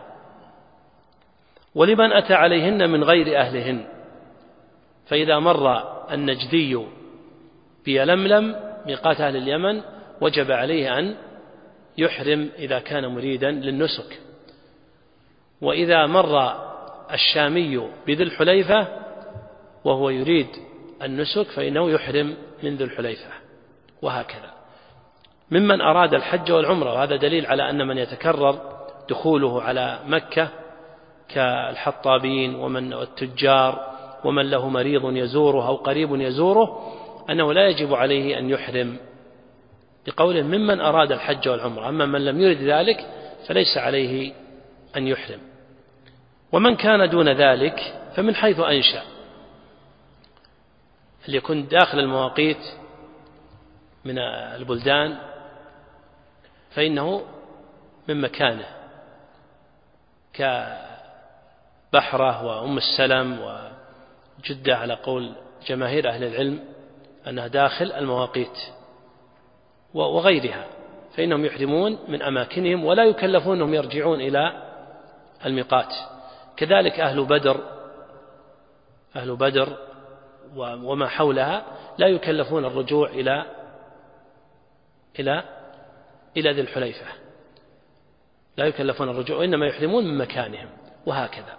ولمن أتى عليهن من غير أهلهن. فإذا مر النجدي بيلملم ميقات أهل اليمن وجب عليه أن يحرم إذا كان مريدا للنسك. وإذا مر الشامي بذي الحليفة وهو يريد النسك فإنه يحرم من ذي الحليفة، وهكذا ممن أراد الحج والعمرة. وهذا دليل على أن من يتكرر دخوله على مكة كالحطابين والتجار ومن له مريض يزوره أو قريب يزوره أنه لا يجب عليه أن يحرم، بقوله ممن أراد الحج والعمرة. أما من لم يرد ذلك فليس عليه أن يحرم. ومن كان دون ذلك فمن حيث أنشأ، اللي يكون داخل المواقيت من البلدان فإنه من مكانه، كبحرة وأم السلم وجدة على قول جماهير أهل العلم أنها داخل المواقيت، وغيرها، فإنهم يحرمون من أماكنهم ولا يكلفون أنهم يرجعون إلى الميقات. كذلك أهل بدر وما حولها لا يكلفون الرجوع إلى ذي الحليفة، لا يكلفون الرجوع، وإنما يحرمون من مكانهم، وهكذا.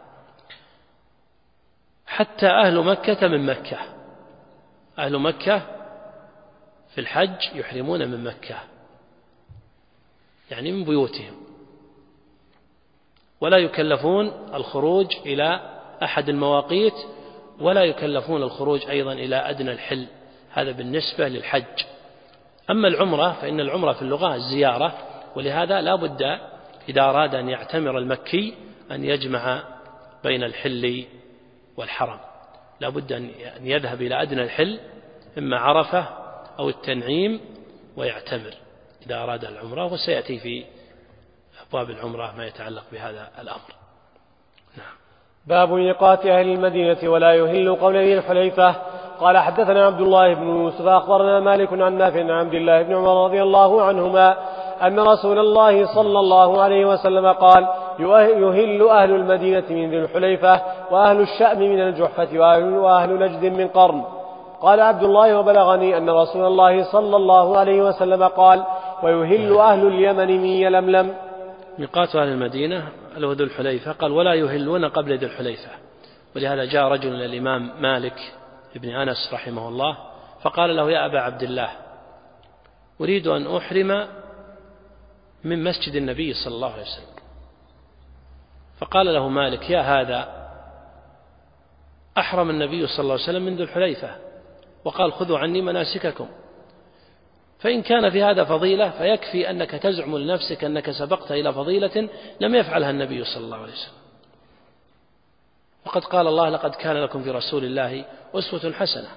حتى أهل مكة من مكة، أهل مكة في الحج يحرمون من مكة، يعني من بيوتهم، ولا يكلفون الخروج إلى أحد المواقيت، ولا يكلفون الخروج أيضا إلى أدنى الحل. هذا بالنسبة للحج. أما العمرة فإن العمرة في اللغة الزيارة، ولهذا لا بد إذا أراد أن يعتمر المكي أن يجمع بين الحل والحرم، لا بد أن يذهب إلى أدنى الحل إما عرفة أو التنعيم ويعتمر إذا أراد العمرة، وسيأتي في أبواب العمرة ما يتعلق بهذا الأمر. نعم. باب ميقات أهل المدينة ولا يهل قول ذي الحليفة. قال حدثنا عبد الله بن يوسف أخبرنا مالك عن نافع عن عبد الله بن عمر رضي الله عنهما أن رسول الله صلى الله عليه وسلم قال يهل أهل المدينة من ذي الحليفة وأهل الشأم من الجحفة وأهل نجد من قرن. قال عبد الله وبلغني أن رسول الله صلى الله عليه وسلم قال ويهل أهل اليمن من يلملم. ميقات أهل المدينة له ذو الحليفة، قال ولا يهلون قبل ذي الحليفة. ولهذا جاء رجل إلى الإمام مالك ابن أنس رحمه الله فقال له يا أبا عبد الله أريد أن أحرم من مسجد النبي صلى الله عليه وسلم. فقال له مالك يا هذا أحرم النبي صلى الله عليه وسلم من ذو الحليفة وقال خذوا عني مناسككم، فإن كان في هذا فضيلة فيكفي أنك تزعم لنفسك أنك سبقت إلى فضيلة لم يفعلها النبي صلى الله عليه وسلم. وقد قال الله لقد كان لكم في رسول الله أسوة حسنة،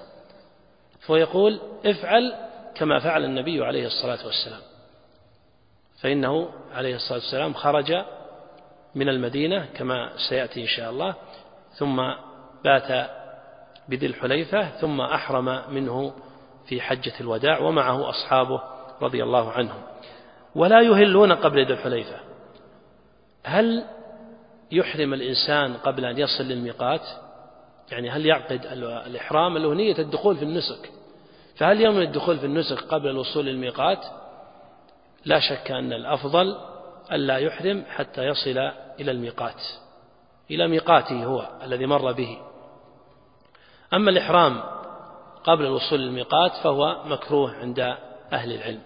فيقول افعل كما فعل النبي عليه الصلاة والسلام، فإنه عليه الصلاة والسلام خرج من المدينة كما سيأتي إن شاء الله، ثم بات بذي الحليفة، ثم أحرم منه في حجة الوداع ومعه أصحابه رضي الله عنهم. ولا يهلون قبل ذي الحليفة. هل يحرم الإنسان قبل أن يصل للميقات؟ يعني هل يعقد الإحرام اللي هو نية الدخول في النسك، فهل يوم الدخول في النسك قبل الوصول للميقات؟ لا شك أن الأفضل ألا يحرم حتى يصل إلى الميقات، إلى ميقاته هو الذي مر به. أما الإحرام قبل الوصول للميقات فهو مكروه عند أهل العلم.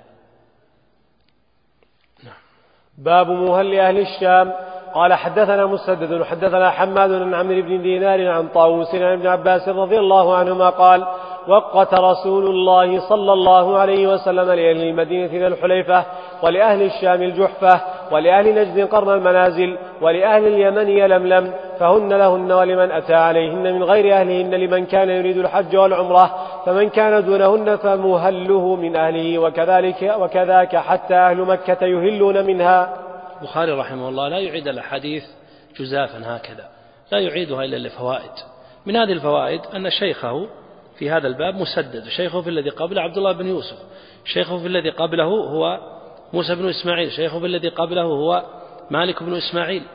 باب مهل أهل الشام. قال حدثنا مسدد حدثنا حماد عن عمرو بن دينار عن طاووس عن ابن عباس رضي الله عنهما قال: وقت رسول الله صلى الله عليه وسلم لأهل المدينة ذا الحليفة، ولأهل الشام الجحفة، ولأهل نجد قرن المنازل، ولأهل اليمن يلملم، فهن لهن ولمن أتى عليهن من غير أهلهن لمن كان يريد الحج والعمرة، فمن كان دونهن فمهله من أهله وكذاك حتى أهل مكة يهلون منها. البخاري رحمه الله لا يعيد الحديث جزافا هكذا، لا يعيدها إلا لفوائد. من هذه الفوائد أن شيخه في هذا الباب مسدد، شيخه في الذي قبله عبد الله بن يوسف، شيخه في الذي قبله هو موسى بن إسماعيل، شيخه في الذي قبله هو مالك بن إسماعيل.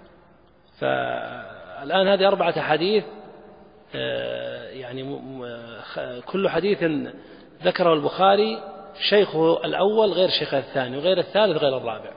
فالآن هذه 4 حديث، يعني كل حديث ذكره البخاري شيخه الأول غير شيخه الثاني وغير الثالث غير الرابع.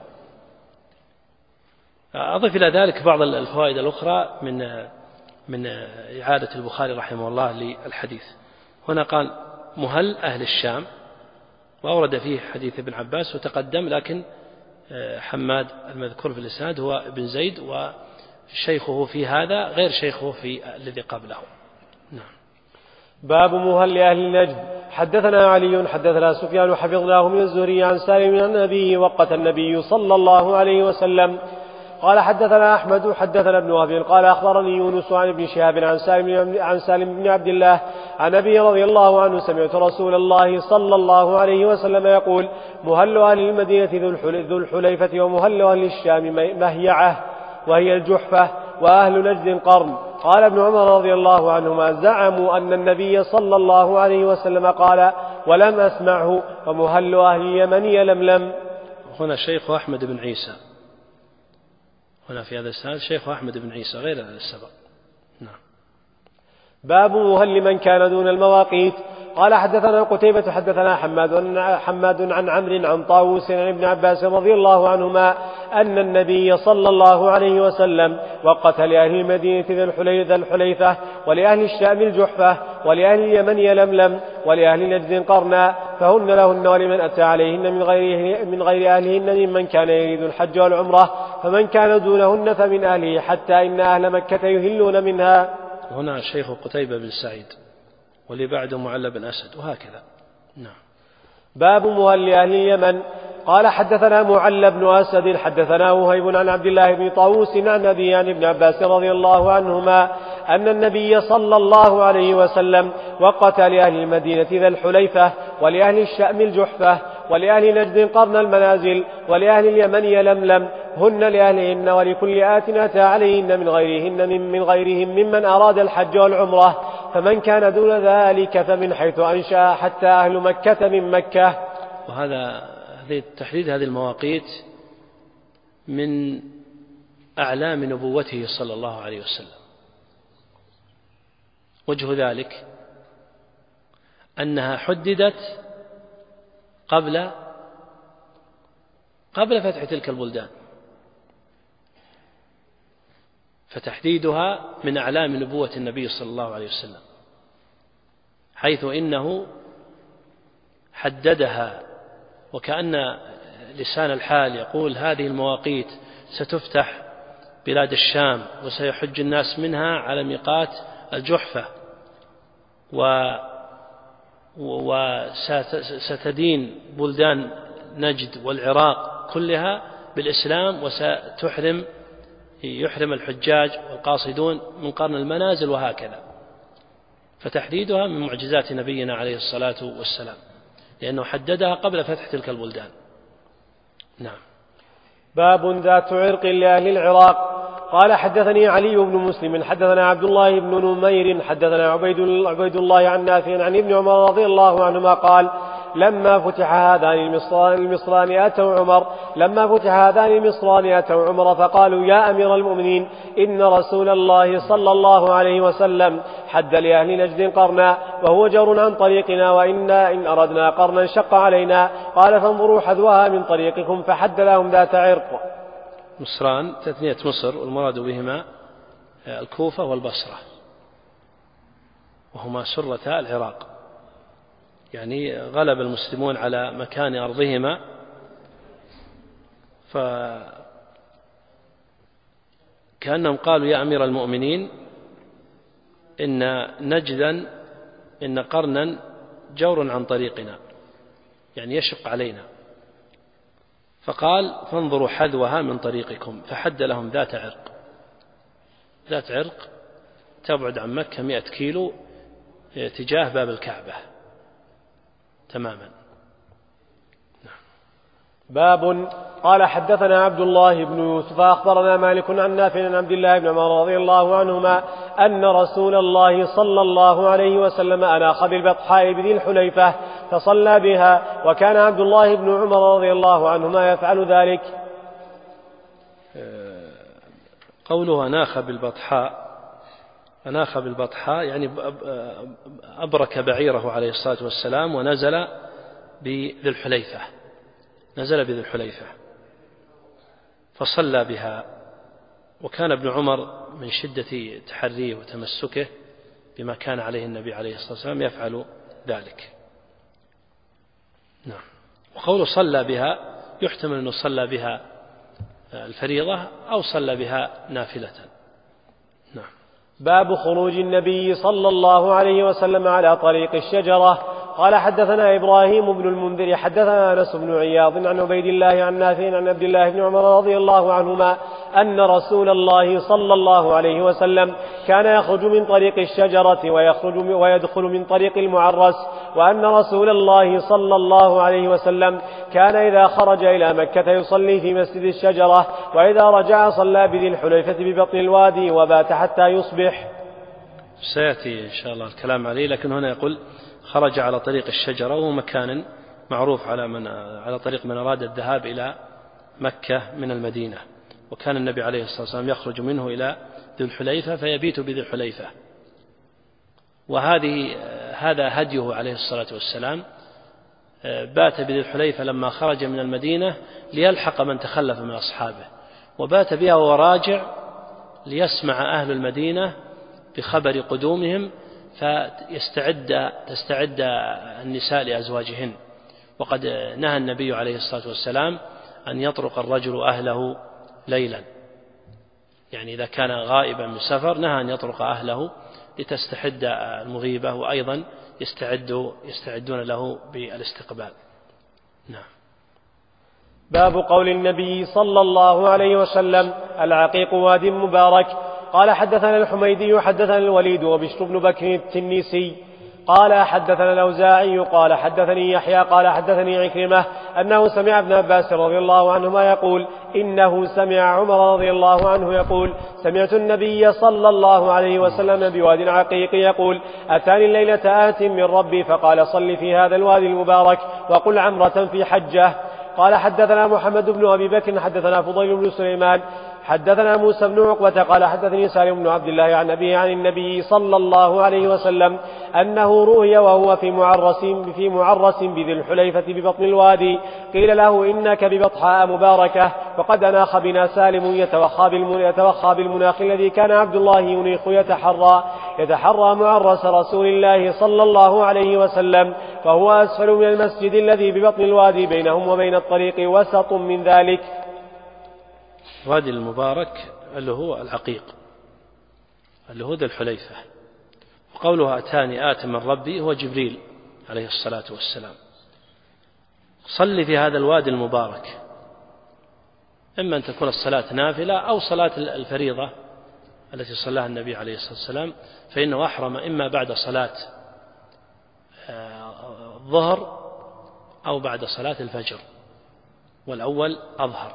أضف إلى ذلك بعض الفوائد الأخرى من إعادة البخاري رحمه الله للحديث. هنا قال مهل أهل الشام، وأورد فيه حديث ابن عباس وتقدم، لكن حماد المذكور في الإسناد هو ابن زيد، وشيخه في هذا غير شيخه في الذي قبله. نعم. باب مهل أهل النجد. حدثنا علي حدثنا سفيان حفظناه من الزهري عن سالم عن أبيه وقت النبي صلى الله عليه وسلم قال حدثنا أحمد حدثنا ابن وهب قال أخبرني يونس عن ابن شهاب عن سالم بن عبد الله عن أبي رضي الله عنه سمعت رسول الله صلى الله عليه وسلم يقول: مهل أهل المدينة ذو الحليفة، ومهل أهل الشام مهيعة وهي الجحفة، وأهل نجد قرن. قال ابن عمر رضي الله عنهما: زعموا أن النبي صلى الله عليه وسلم قال ولم أسمعه: ومهل أهل اليمن يلملم. هنا شيخ أحمد بن عيسى، هنا في هذا السند شيخ أحمد بن عيسى غير السبق. نعم. باب مهل من كان دون المواقيت. قال حدثنا قتيبة حدثنا حماد عن عمرو عن طاووس عن ابن عباس رضي الله عنهما أن النبي صلى الله عليه وسلم وقت لأهل المدينة ذا الحليفة، ولأهل الشام الجحفة، ولأهل اليمن يلملم، ولأهل نجد قرنا، فهن لهن ولمن أتى عليهن من غير أهلهن ممن كان يريد الحج والعمرة، فمن كان دونهن فمن أهله حتى إن أهل مكة يهلون منها. هنا الشيخ قتيبة بن سعيد، واللي بعده معل بن أسد، وهكذا. نعم. باب مهل أهل اليمن. قال حدثنا معل بن أسد حدثنا وهيب عن عبد الله بن طاووس عن أبي عن ابن عباس رضي الله عنهما أن النبي صلى الله عليه وسلم وقت لأهل المدينة ذا الحليفة، ولأهل الشام الجحفة، ولأهل نجد قرن المنازل، ولأهل اليمن يلملم، هن لأهلهن ولكل آت أتى عليهن من غيرهم ممن أراد الحج والعمرة، فمن كان دون ذلك فمن حيث أنشأ حتى أهل مكة من مكة. وهذا تحديد هذه المواقيت من أعلام نبوته صلى الله عليه وسلم. وجه ذلك أنها حددت قبل فتح تلك البلدان، فتحديدها من أعلام نبوة النبي صلى الله عليه وسلم، حيث إنه حددها وكأن لسان الحال يقول هذه المواقيت ستفتح بلاد الشام وسيحج الناس منها على ميقات الجحفة، وستدين بلدان نجد والعراق كلها بالإسلام، يحرم الحجاج والقاصدون من قرن المنازل، وهكذا. فتحديدها من معجزات نبينا عليه الصلاة والسلام، لأنه حددها قبل فتح تلك البلدان. نعم. باب ذات عرق لأهل العراق. قال حدثني علي بن مسلم حدثنا عبد الله بن نمير حدثنا عبيد الله عن نافع عن ابن عمر رضي الله عنهما قال: لما فتح هذان المصران أتوا عمر فقالوا يا أمير المؤمنين إن رسول الله صلى الله عليه وسلم حد لأهل نجد قرنا وهو جور عن طريقنا وإنا إن أردنا قرنا شق علينا. قال فانظروا حذوها من طريقكم فحد لهم ذات عرق. مصران تثنية مصر والمراد بهما الكوفة والبصرة وهما سرتا العراق، يعني غلب المسلمون على مكان أرضهما فكأنهم قالوا يا أمير المؤمنين إن نجدا إن قرنا جور عن طريقنا يعني يشق علينا، فقال فانظروا حذوها من طريقكم فحد لهم ذات عرق. ذات عرق تبعد عن مكة 100 كيلو تجاه باب الكعبة تماما. باب قال حدثنا عبد الله بن يوسف أخبرنا مالك عن نافع عن عبد الله بن عمر رضي الله عنهما أن رسول الله صلى الله عليه وسلم أناخ بالبطحاء بذي الحليفة فصلى بها، وكان عبد الله بن عمر رضي الله عنهما يفعل ذلك. قوله أناخ بالبطحاء يعني أبرك بعيره عليه الصلاة والسلام ونزل بذي الحليفة فصلى بها. وكان ابن عمر من شدة تحريه وتمسكه بما كان عليه النبي عليه الصلاة والسلام يفعل ذلك. نعم. وقوله صلى بها يحتمل أنه صلى بها الفريضة أو صلى بها نافلة. نعم. باب خروج النبي صلى الله عليه وسلم على طريق الشجرة. قال حدثنا إبراهيم بن المنذر حدثنا أنس بن عياض عن عبيد الله عن نافع عن عبد الله بن عمر رضي الله عنهما أن رسول الله صلى الله عليه وسلم كان يخرج من طريق الشجرة ويدخل من طريق المعرس، وأن رسول الله صلى الله عليه وسلم كان إذا خرج إلى مكة يصلي في مسجد الشجرة، وإذا رجع صلى بذي الحليفة ببطن الوادي وبات حتى يصبح. سيأتي إن شاء الله الكلام عليه، لكن هنا يقول خرج على طريق الشجرة، وهو مكان معروف على طريق من أراد الذهاب إلى مكة من المدينة، وكان النبي عليه الصلاة والسلام يخرج منه إلى ذي الحليفة فيبيت بذي الحليفة. هذا هديه عليه الصلاة والسلام، بات بذي الحليفة لما خرج من المدينة ليلحق من تخلف من أصحابه، وبات بها وهو راجع ليسمع أهل المدينة بخبر قدومهم تستعد النساء لأزواجهن. وقد نهى النبي عليه الصلاة والسلام أن يطرق الرجل أهله ليلا، يعني إذا كان غائبا من سفر نهى أن يطرق أهله لتستحد المغيبة، وأيضا يستعدون له بالاستقبال. نعم. باب قول النبي صلى الله عليه وسلم العقيق واد مبارك. قال حدثنا الحميدي حدثنا الوليد وبشر بن بكر التنيسي قال حدثنا الأوزاعي قال حدثني يحيى قال حدثني عكرمة أنه سمع ابن عباس رضي الله عنهما يقول إنه سمع عمر رضي الله عنه يقول سمعت النبي صلى الله عليه وسلم بواد عقيق يقول أتاني الليلة آت من ربي فقال صل في هذا الوادي المبارك وقل عمرة في حجة. قال حدثنا محمد بن أبي بكر حدثنا فضيل بن سليمان حدثنا موسى بن عقبة قال حدثني سالم بن عبد الله عن أبيه عن النبي صلى الله عليه وسلم أنه رؤي وهو في معرس بذي الحليفة ببطن الوادي، قيل له إنك ببطحاء مباركة، وقد أناخ بنا سالم يتوخى بالمناخ الذي كان عبد الله ينيخ يتحرى معرس رسول الله صلى الله عليه وسلم، فهو أسفل من المسجد الذي ببطن الوادي بينهم وبين الطريق وسط من ذلك. وادي المبارك اللي هو العقيق اللي هو ذي الحليفة. وقوله أتاني آت من ربي هو جبريل عليه الصلاة والسلام. صل في هذا الوادي المبارك، إما أن تكون الصلاة نافلة أو صلاة الفريضة التي صلاها النبي عليه الصلاة والسلام، فإنه أحرم إما بعد صلاة الظهر أو بعد صلاة الفجر، والأول أظهر.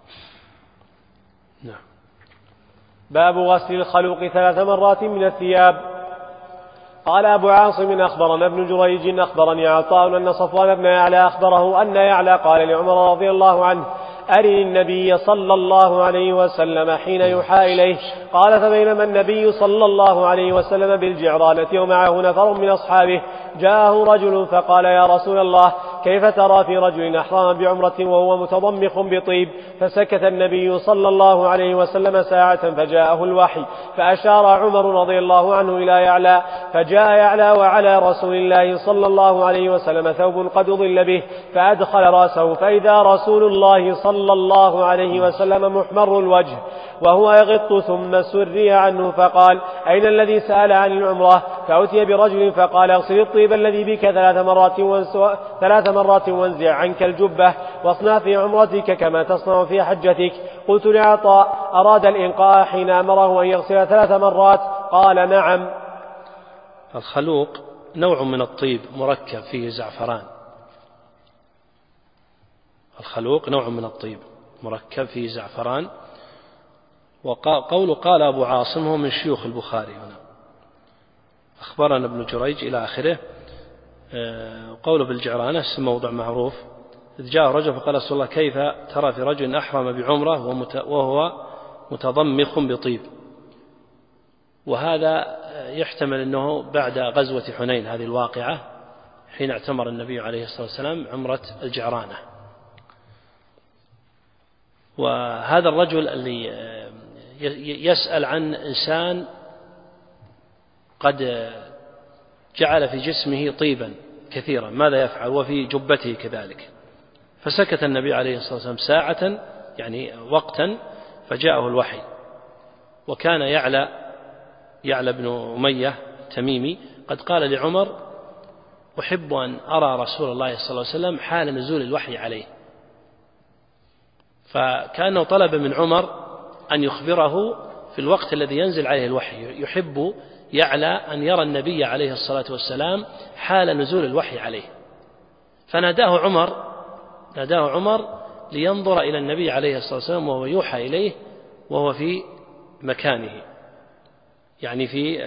نعم. باب غسل الخلوق 3 مرات من الثياب. قال أبو عاصم أخبرنا ابن جريج أخبرني عطاء أن صفوان بن يعلى أخبره أن يعلى قال لعمر رضي الله عنه أرني النبي صلى الله عليه وسلم حين يوحى إليه. قال فبينما النبي صلى الله عليه وسلم بالجعرانة ومعه نفر من أصحابه جاءه رجل فقال يا رسول الله كيف ترى في رجل أحرم بعمرة وهو متضمخ بطيب؟ فسكت النبي صلى الله عليه وسلم ساعة فجاءه الوحي فأشار عمر رضي الله عنه إلى يعلى فجاء يعلى وعلى رسول الله صلى الله عليه وسلم ثوب قد ضل به فأدخل رأسه فإذا رسول الله صلى الله عليه وسلم محمر الوجه وهو يغط ثم سري عنه فقال أين الذي سأل عن العمرة؟ فأتي برجل فقال اغسل الطيب الذي بك 3 مرات وانزع عنك الجبة واصنع في عمرتك كما تصنع في حجتك. قلت لعطاء أراد الإنقاء حين أمره أن يغسل 3 مرات؟ قال نعم. الخلوق نوع من الطيب مركب فيه زعفران. الخلوق نوع من الطيب مركب فيه زعفران. وقول قال أبو عاصم هو من شيوخ البخاري هنا. أخبرنا ابن جريج إلى آخره. قوله بالجعرانة اسم موضع معروف. إذ جاء رجل فقال رسول الله كيف ترى في رجل أحرم بعمرة وهو متضمخ بطيب؟ وهذا يحتمل أنه بعد غزوة حنين هذه الواقعة حين اعتمر النبي عليه الصلاة والسلام عمرة الجعرانة. وهذا الرجل اللي يسأل عن إنسان قد جعل في جسمه طيبا كثيرا ماذا يفعل؟ وفي جبته كذلك. فسكت النبي عليه الصلاة والسلام ساعة يعني وقتا فجاءه الوحي. وكان يعلى بن أمية تميمي قد قال لعمر أحب أن أرى رسول الله صلى الله عليه وسلم حال نزول الوحي عليه. فكانه طلب من عمر أن يخبره في الوقت الذي ينزل عليه الوحي. يحب يعلى أن يرى النبي عليه الصلاة والسلام حال نزول الوحي عليه. فناداه عمر لينظر إلى النبي عليه الصلاة والسلام وهو يوحى إليه وهو في مكانه يعني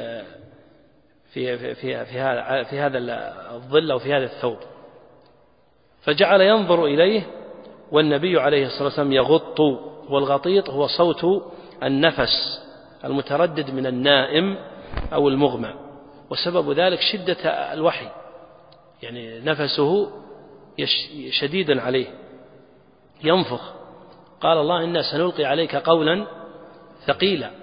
في هذا الظل أو في هذا الثوب. فجعل ينظر إليه والنبي عليه الصلاة والسلام يغط. والغطيط هو صوت النفس المتردد من النائم أو المغمى. وسبب ذلك شدة الوحي يعني نفسه شديدا عليه ينفخ. قال الله إنا سنلقي عليك قولا ثقيلا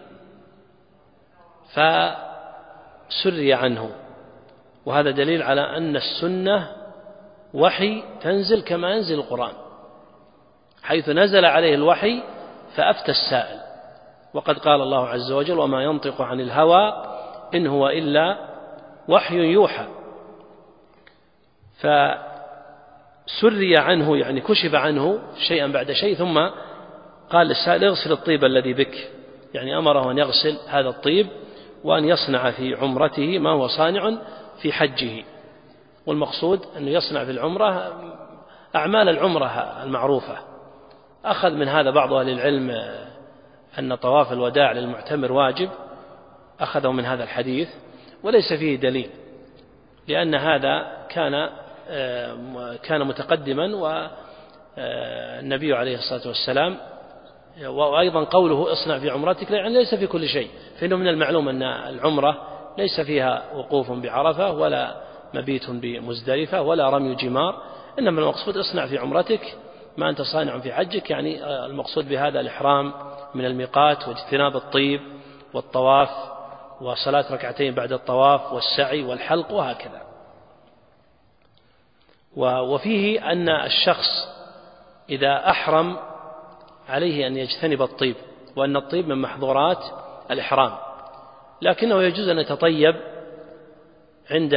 فسري عنه. وهذا دليل على أن السنة وحي تنزل كما ينزل القرآن حيث نزل عليه الوحي فأفتى السائل. وقد قال الله عز وجل وما ينطق عن الهوى إن هو إلا وحي يوحى. فسري عنه يعني كشف عنه شيئا بعد شيء ثم قال للسائل اغسل الطيب الذي بك يعني أمره أن يغسل هذا الطيب وأن يصنع في عمرته ما هو صانع في حجه. والمقصود أنه يصنع في العمرة أعمال العمرة المعروفة. أخذ من هذا بعض أهل العلم أن طواف الوداع للمعتمر واجب. أخذوا من هذا الحديث وليس فيه دليل لأن هذا كان متقدما والنبي عليه الصلاة والسلام. وأيضا قوله اصنع في عمرتك يعني ليس في كل شيء. فإنه من المعلوم أن العمرة ليس فيها وقوف بعرفة ولا مبيت بمزدلفة ولا رمي جمار. إنما المقصود اصنع في عمرتك ما أنت صانع في حجك يعني المقصود بهذا الإحرام من الميقات واجتناب الطيب والطواف وصلاة ركعتين بعد الطواف والسعي والحلق وهكذا. وفيه أن الشخص إذا أحرم عليه أن يجتنب الطيب وأن الطيب من محظورات الإحرام. لكنه يجوز أن يتطيب عند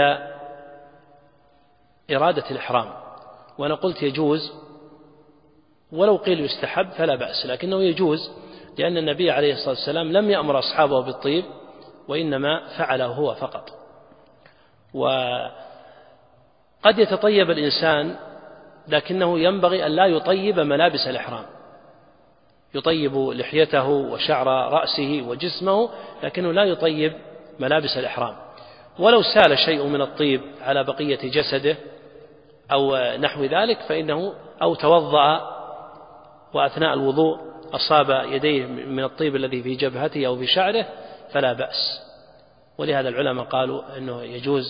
إرادة الإحرام. وأنا قلت يجوز ولو قيل يستحب فلا بأس لكنه يجوز لأن النبي عليه الصلاة والسلام لم يأمر أصحابه بالطيب وإنما فعله هو فقط. وقد يتطيب الإنسان لكنه ينبغي أن لا يطيب ملابس الإحرام. يطيب لحيته وشعر رأسه وجسمه لكنه لا يطيب ملابس الإحرام. ولو سال شيء من الطيب على بقية جسده أو نحو ذلك فإنه أو توضأ وأثناء الوضوء أصاب يديه من الطيب الذي في جبهته أو في شعره فلا بأس. ولهذا العلماء قالوا أنه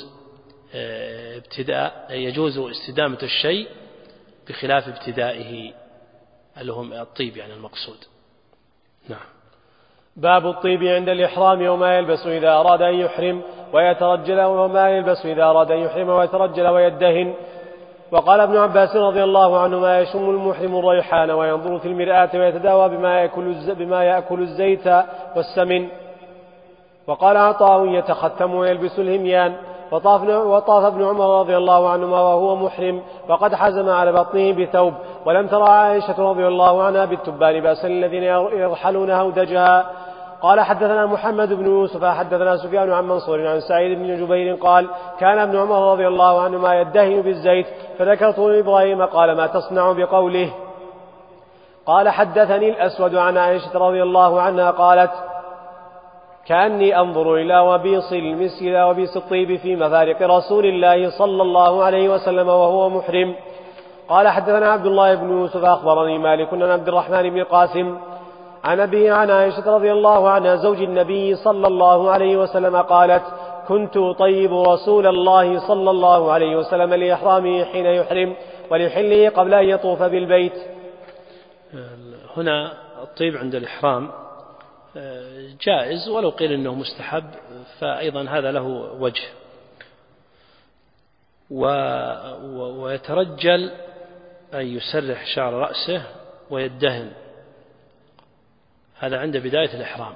يجوز استدامة الشيء بخلاف ابتدائه اللي هم الطيب يعني المقصود. نعم. باب الطيب عند الإحرام وما يلبس إذا أراد أن يحرم ويترجل وما يلبس إذا أراد أن يحرم ويترجل ويدهن. وقال ابن عباس رضي الله عنهما يشم المحرم الريحان وينظر في المرآة ويتداوى بما يأكل الزيت والسمن. وقال عطاء يتختم ويلبس الهميان. وطاف ابن عمر رضي الله عنهما وهو محرم وقد حزم على بطنه بثوب ولم ترى عائشة رضي الله عنها بالتبان بأسا الذين يرحلون هودجها. قال حدثنا محمد بن يوسف حدثنا سفيان عن منصور عن سعيد بن جبير قال كان ابن عمر رضي الله عنهما يدهن بالزيت فذكرت لإبراهيم قال ما تصنع بقوله. قال حدثني الأسود عن عائشة رضي الله عنها قالت كأني أنظر إلى وبيص المسك إلى وبيص الطيب في مفارق رسول الله صلى الله عليه وسلم وهو محرم. قال حدثنا عبد الله بن يوسف أخبرني مالك عن عبد الرحمن بن القاسم عن أبيه عن عائشة رضي الله عنها زوج النبي صلى الله عليه وسلم قالت كنت أطيب رسول الله صلى الله عليه وسلم لإحرامه حين يحرم ولحله قبل أن يطوف بالبيت. هنا الطيب عند الإحرام جائز ولو قيل إنه مستحب فأيضا هذا له وجه. ويترجل أن يسرح شعر رأسه ويدهن هذا عند بداية الإحرام.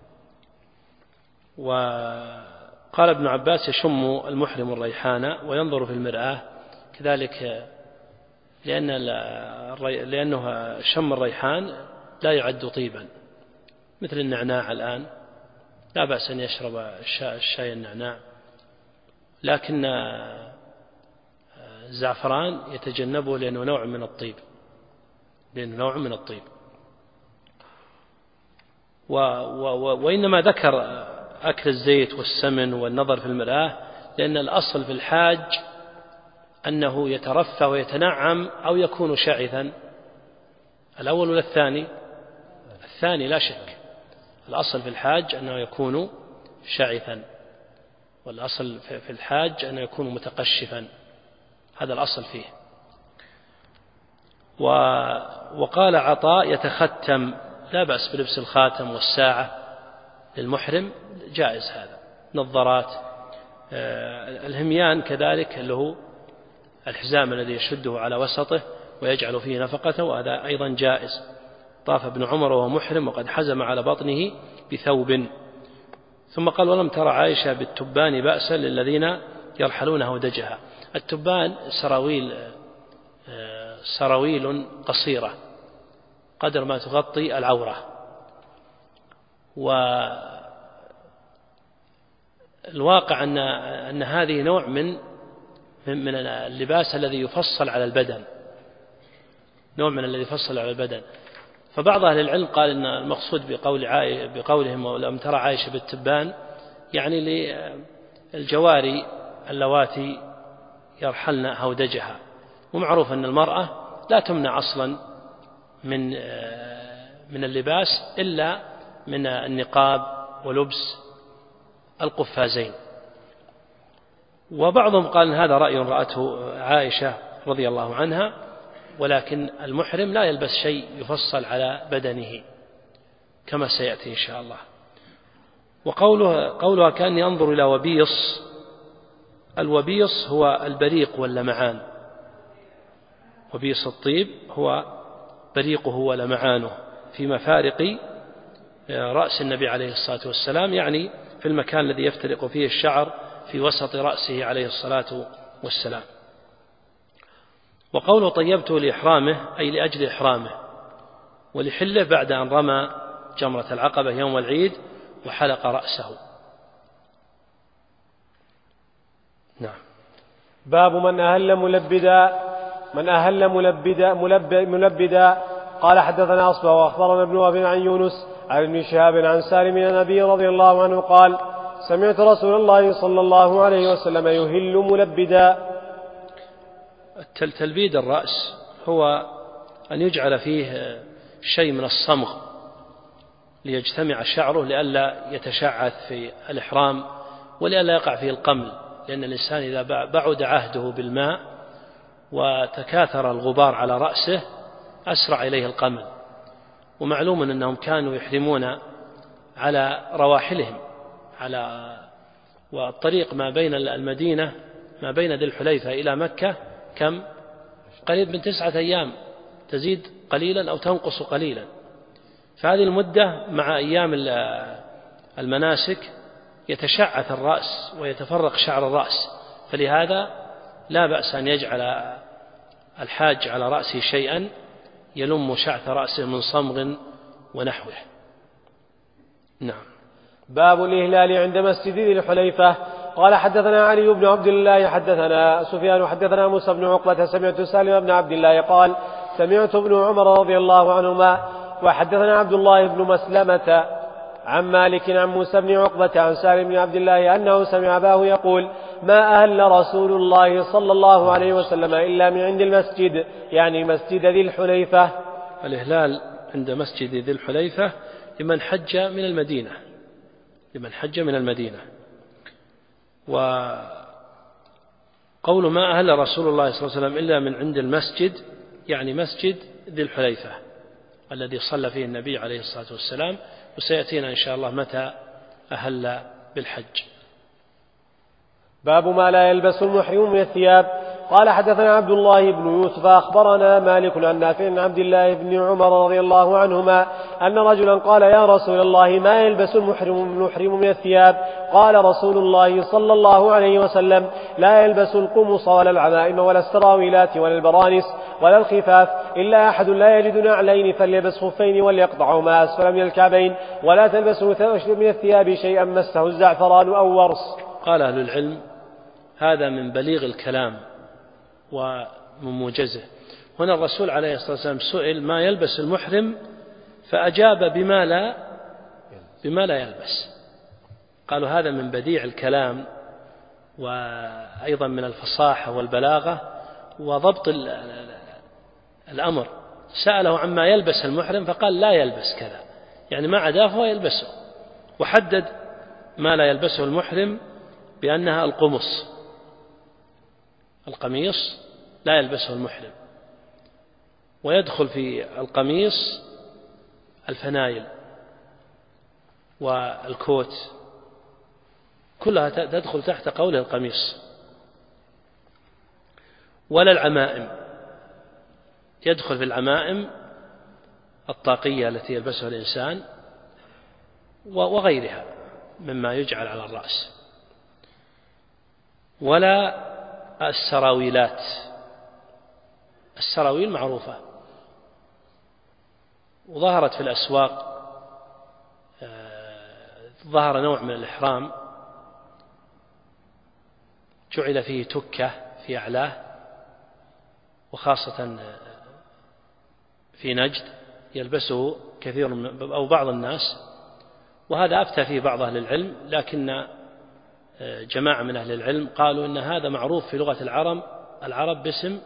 وقال ابن عباس يشم المحرم الريحان وينظر في المرآة كذلك لأنه شم الريحان لا يعد طيبا مثل النعناع الآن لا بأس أن يشرب الشاي النعناع لكن الزعفران يتجنبه لأنه نوع من الطيب وإنما ذكر أكل الزيت والسمن والنظر في المرآة لأن الأصل في الحاج أنه يترفه ويتنعم أو يكون شعثا. الأول ولا الثاني؟ الثاني لا شك. الأصل في الحاج أنه يكون شعثا والأصل في الحاج أنه يكون متقشفا هذا الأصل فيه. وقال عطاء يتختم لا بأس بلبس الخاتم والساعة للمحرم جائز هذا. نظارات الهميان كذلك اللي هو الحزام الذي يشده على وسطه ويجعل فيه نفقته وهذا أيضا جائز. طاف ابن عمر وهو محرم وقد حزم على بطنه بثوب. ثم قال ولم ترى عائشة بالتبان بأسا للذين يرحلون هودجها. التبان سراويل قصيرة قدر ما تغطي العورة. والواقع أن هذه نوع من اللباس الذي يفصل على البدن فبعض أهل العلم قال إن المقصود بقولهم ولم ترى عائشة بالتبان يعني للجواري اللواتي يرحلن هودجها. ومعروف أن المرأة لا تمنع أصلا من اللباس إلا من النقاب ولبس القفازين. وبعضهم قال إن هذا رأي رأته عائشة رضي الله عنها ولكن المحرم لا يلبس شيء يفصل على بدنه كما سيأتي إن شاء الله. وقولها كأني أنظر إلى وبيص. الوبيص هو البريق واللمعان. وبيص الطيب هو بريقه ولمعانه في مفارق رأس النبي عليه الصلاة والسلام يعني في المكان الذي يفترق فيه الشعر في وسط رأسه عليه الصلاة والسلام. وقوله طيبته لإحرامه أي لأجل إحرامه ولحله بعد أن رمى جمرة العقبة يوم العيد وحلق رأسه. نعم. باب من أهل ملبدا. قال حدثنا أصبه وأخبرنا ابن وهب عن يونس عن ابن شهاب عن سالم بن النبي رضي الله عنه قال سمعت رسول الله صلى الله عليه وسلم يهل ملبدا. تلبيد الرأس هو أن يجعل فيه شيء من الصمغ ليجتمع شعره لئلا يتشعث في الإحرام ولئلا يقع فيه القمل، لأن الإنسان إذا بعد عهده بالماء وتكاثر الغبار على رأسه أسرع إليه القمل. ومعلوم أنهم كانوا يحرمون على رواحلهم والطريق ما بين المدينة ما بين ذي الحليفة إلى مكة كم؟ قريب من 9 أيام، تزيد قليلا أو تنقص قليلا. فهذه المدة مع أيام المناسك يتشعث الرأس ويتفرق شعر الرأس، فلهذا لا بأس أن يجعل الحاج على رأسه شيئا يلم شعث رأسه من صمغ ونحوه. نعم. باب الإهلال عند مسجد ذي الحليفة. قال حدثنا علي بن عبد الله حدثنا سفيان حدثنا موسى بن عقبة سمعت سالم بن عبد الله قال سمعت ابن عمر رضي الله عنهما وحدثنا عبد الله بن مسلمة عن مالك عن موسى بن عقبة عن سالم بن عبد الله أنه سمع أباه يقول ما أهل رسول الله صلى الله عليه وسلم إلا من عند المسجد، يعني مسجد ذي الحليفة. الإهلال عند مسجد ذي الحليفة لمن حج من المدينة. وقول ما أهل رسول الله صلى الله عليه وسلم إلا من عند المسجد يعني مسجد ذي الحليفة الذي صلى فيه النبي عليه الصلاة والسلام، وسيأتينا إن شاء الله متى أهل بالحج. باب ما لا يلبس المحرم من الثياب. قال حدثنا عبد الله بن يوسف أخبرنا مالك عن نافع عن عبد الله بن عمر رضي الله عنهما أن رجلا قال يا رسول الله ما يلبس المحرم من الثياب؟ قال رسول الله صلى الله عليه وسلم لا يلبس القمص ولا العمائم ولا السراويلات ولا البرانس ولا الخفاف إلا أحد لا يجد نعلين فليلبس خفين وليقطعهما أسفل من الكعبين ولا تلبسوا من الثياب شيئا مسه الزعفران أو ورس. قال أهل العلم هذا من بليغ الكلام ومن موجزه. هنا الرسول عليه الصلاة والسلام سئل ما يلبس المحرم فأجاب بما لا يلبس. قالوا هذا من بديع الكلام وأيضا من الفصاحة والبلاغة وضبط الأمر. سأله عما يلبس المحرم فقال لا يلبس كذا، يعني ما عداه فهو يلبسه، وحدد ما لا يلبسه المحرم بأنها القميص لا يلبسه المحرم، ويدخل في القميص الفنايل والكوت كلها تدخل تحت قوله القميص. ولا العمائم، يدخل في العمائم الطاقية التي يلبسها الإنسان وغيرها مما يجعل على الرأس. ولا السراويلات، السراويل معروفة وظهرت في الأسواق، ظهر نوع من الإحرام جعل فيه تكة في أعلاه، وخاصة في نجد يلبسه كثير أو بعض الناس، وهذا أفتى فيه بعض أهل العلم، لكن جماعة من أهل العلم قالوا إن هذا معروف في لغة العرب باسم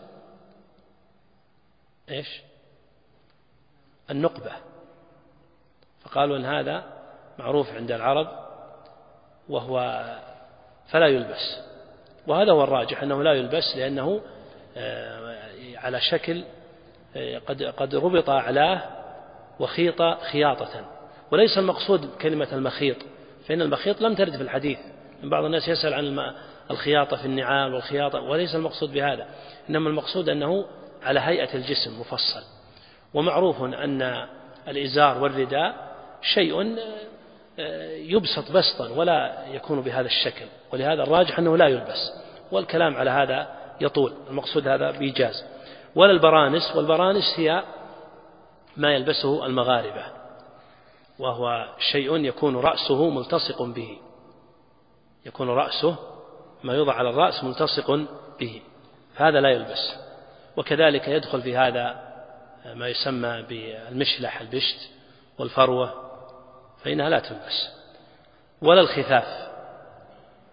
النقبة، فقالوا إن هذا معروف عند العرب وهو فلا يلبس، وهذا هو الراجح أنه لا يلبس، لأنه على شكل قد ربط أعلاه وخيط خياطة، وليس المقصود كلمة المخيط، فإن المخيط لم ترد في الحديث. بعض الناس يسأل عن الخياطة في النعال والخياطة، وليس المقصود بهذا، إنما المقصود أنه على هيئة الجسم مفصل. ومعروف أن الإزار والرداء شيء يبسط بسطا ولا يكون بهذا الشكل، ولهذا الراجح أنه لا يلبس، والكلام على هذا يطول، المقصود هذا بإيجاز. ولا البرانس، والبرانس هي ما يلبسه المغاربة، وهو شيء يكون رأسه ملتصق به، يكون رأسه ما يوضع على الرأس ملتصق به، فهذا لا يلبس. وكذلك يدخل في هذا ما يسمى بالمشلح، البشت والفروة، فإنها لا تلبس. ولا الخفاف،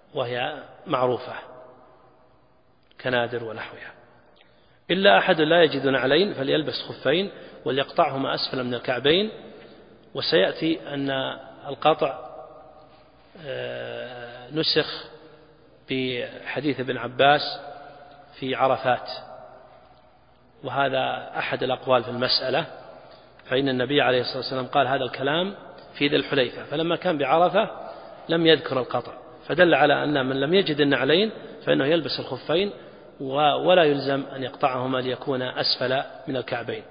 وهي معروفة كنادر ونحوها. إلا أحد لا يجد نعلين فليلبس خفين وليقطعهما أسفل من الكعبين. وسيأتي أن القطع نسخ بحديث ابن عباس في عرفات، وهذا أحد الأقوال في المسألة، فإن النبي عليه الصلاة والسلام قال هذا الكلام في ذي الحليفة، فلما كان بعرفة لم يذكر القطع، فدل على أن من لم يجد النعلين فإنه يلبس الخفين ولا يلزم أن يقطعهما ليكون أسفل من الكعبين،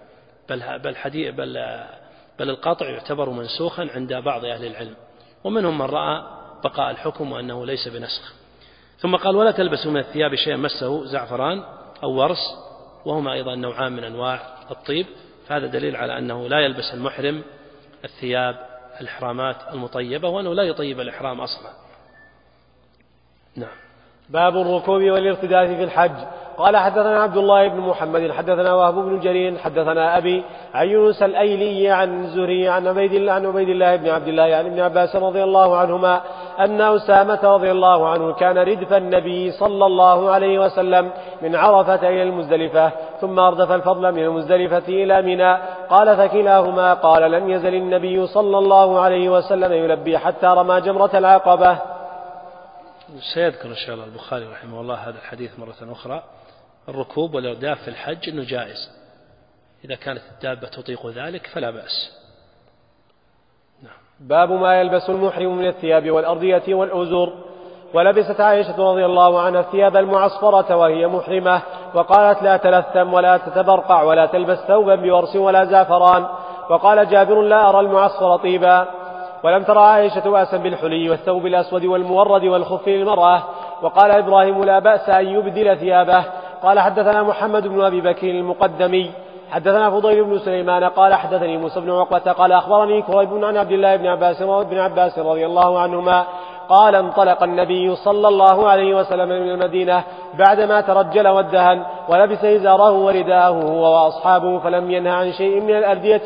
بل القطع يعتبر منسوخا عند بعض أهل العلم، ومنهم من رأى بقاء الحكم وأنه ليس بنسخ. ثم قال ولا تلبسوا من الثياب شيئا مسه زعفران أو ورس، وهما أيضا نوعان من أنواع الطيب، فهذا دليل على أنه لا يلبس المحرم الثياب الإحرامات المطيبة، وأنه لا يطيب الإحرام أصلا. نعم. باب الركوب والارتداد في الحج. قال حدثنا عبد الله بن محمد حدثنا وهب بن جرير حدثنا أبي عن يونس الأيلي عن الزهري عن عبيد الله بن عبد الله عن ابن عباس رضي الله عنهما أن أسامة رضي الله عنه كان ردف النبي صلى الله عليه وسلم من عرفة إلى المزدلفة، ثم أردف الفضل من المزدلفة إلى منى. قال فكلاهما قال لم يزل النبي صلى الله عليه وسلم يلبي حتى رمى جمرة العقبة. سيذكر إن شاء الله البخاري رحمه الله هذا الحديث مرة أخرى. الركوب والإرداف في الحج إنه جائز، إذا كانت الدابة تطيق ذلك فلا بأس. نعم. باب ما يلبس المحرم من الثياب والأرضية والأزر. ولبست عائشة رضي الله عنها الثياب المعصفرة وهي محرمة، وقالت لا تلثم ولا تتبرقع ولا تلبس ثوبا بورس ولا زعفران. وقال جابر لا أرى المعصفر طيبا. ولم ترى عائشة بأسا بالحلي والثوب الأسود والمورد والخف للمرأة. وقال إبراهيم لا بأس أن يبدل ثيابه. قال حدثنا محمد بن أبي بكر المقدمي حدثنا فضيل بن سليمان قال حدثني موسى بن عقبة قال أخبرني كريب عن عبد الله بن عباس رضي الله عنهما قال انطلق النبي صلى الله عليه وسلم من المدينة بعدما ترجل وادهن، ولبس إزاره ورداءه هو وأصحابه، فلم ينهى عن شيء من الأردية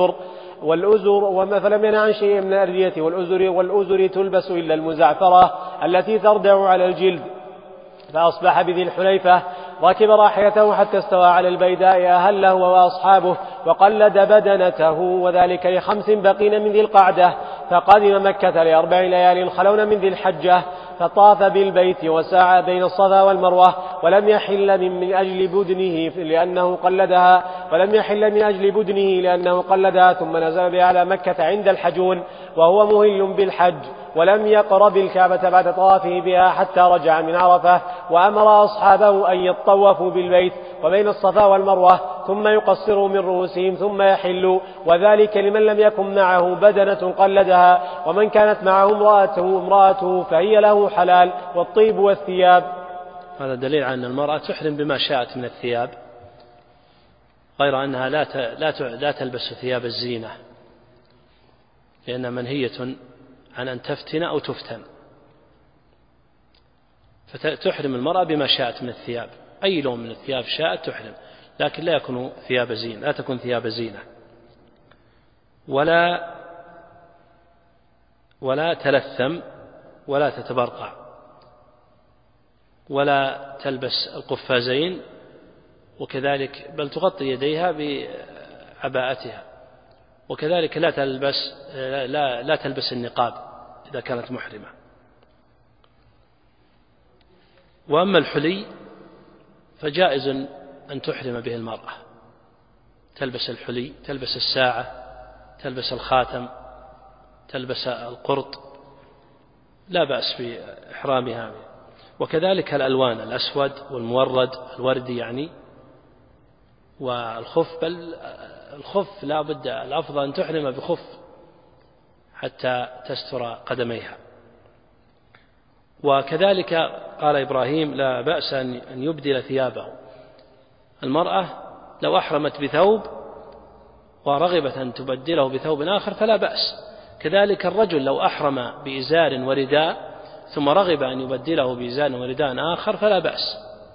والأزر تلبس إلا المزعفرة التي تردع على الجلد. فأصبح بذي الحليفة ركب راحلته حتى استوى على البيداء أهله وأصحابه، وقلد بدنته، وذلك ل5 بقين من ذي القعدة. فقدم مكة ل4 ليال خلون من ذي الحجة، فطاف بالبيت وسعى بين الصفا والمروة، ولم يحل من أجل بدنه لأنه قلدها، ثم نزل بها على مكة عند الحجون وهو مهل بالحج، ولم يقرب الكعبة بعد طوافه بها حتى رجع من عرفة. وأمر أصحابه أن يطوفوا بالبيت وبين الصفا والمروة ثم يقصروا من رؤوسهم ثم يحلوا، وذلك لمن لم يكن معه بدنة قلدها، ومن كانت معه امرأته فهي له حلال، والطيب والثياب. هذا دليل على أن المرأة تحرم بما شاءت من الثياب، غير أنها لا تلبس ثياب الزينة، لأنها منهية عن أن تفتن أو تفتن، فتحرم المرأة بما شاءت من الثياب، أي لون من الثياب شاءت تحرم، لكن لا تكون ثياب زينة، ولا تلثم ولا تتبرقع ولا تلبس القفازين، وكذلك بل تغطي يديها بعباءتها، وكذلك لا تلبس النقاب إذا كانت محرمة. وأما الحلي فجائز أن تحرم به المرأة، تلبس الحلي، تلبس الساعة، تلبس الخاتم، تلبس القرط، لا بأس بإحرامها. وكذلك الألوان، الأسود والمورد الوردي يعني، والخف، بل الخف لا بد الأفضل أن تحرم بخف حتى تستر قدميها. وكذلك قال إبراهيم لا بأس أن يبدل ثيابه. المرأة لو أحرمت بثوب ورغبت أن تبدله بثوب آخر فلا بأس، كذلك الرجل لو أحرم بإزار ورداء ثم رغب أن يبدله بإزار ورداء آخر فلا بأس،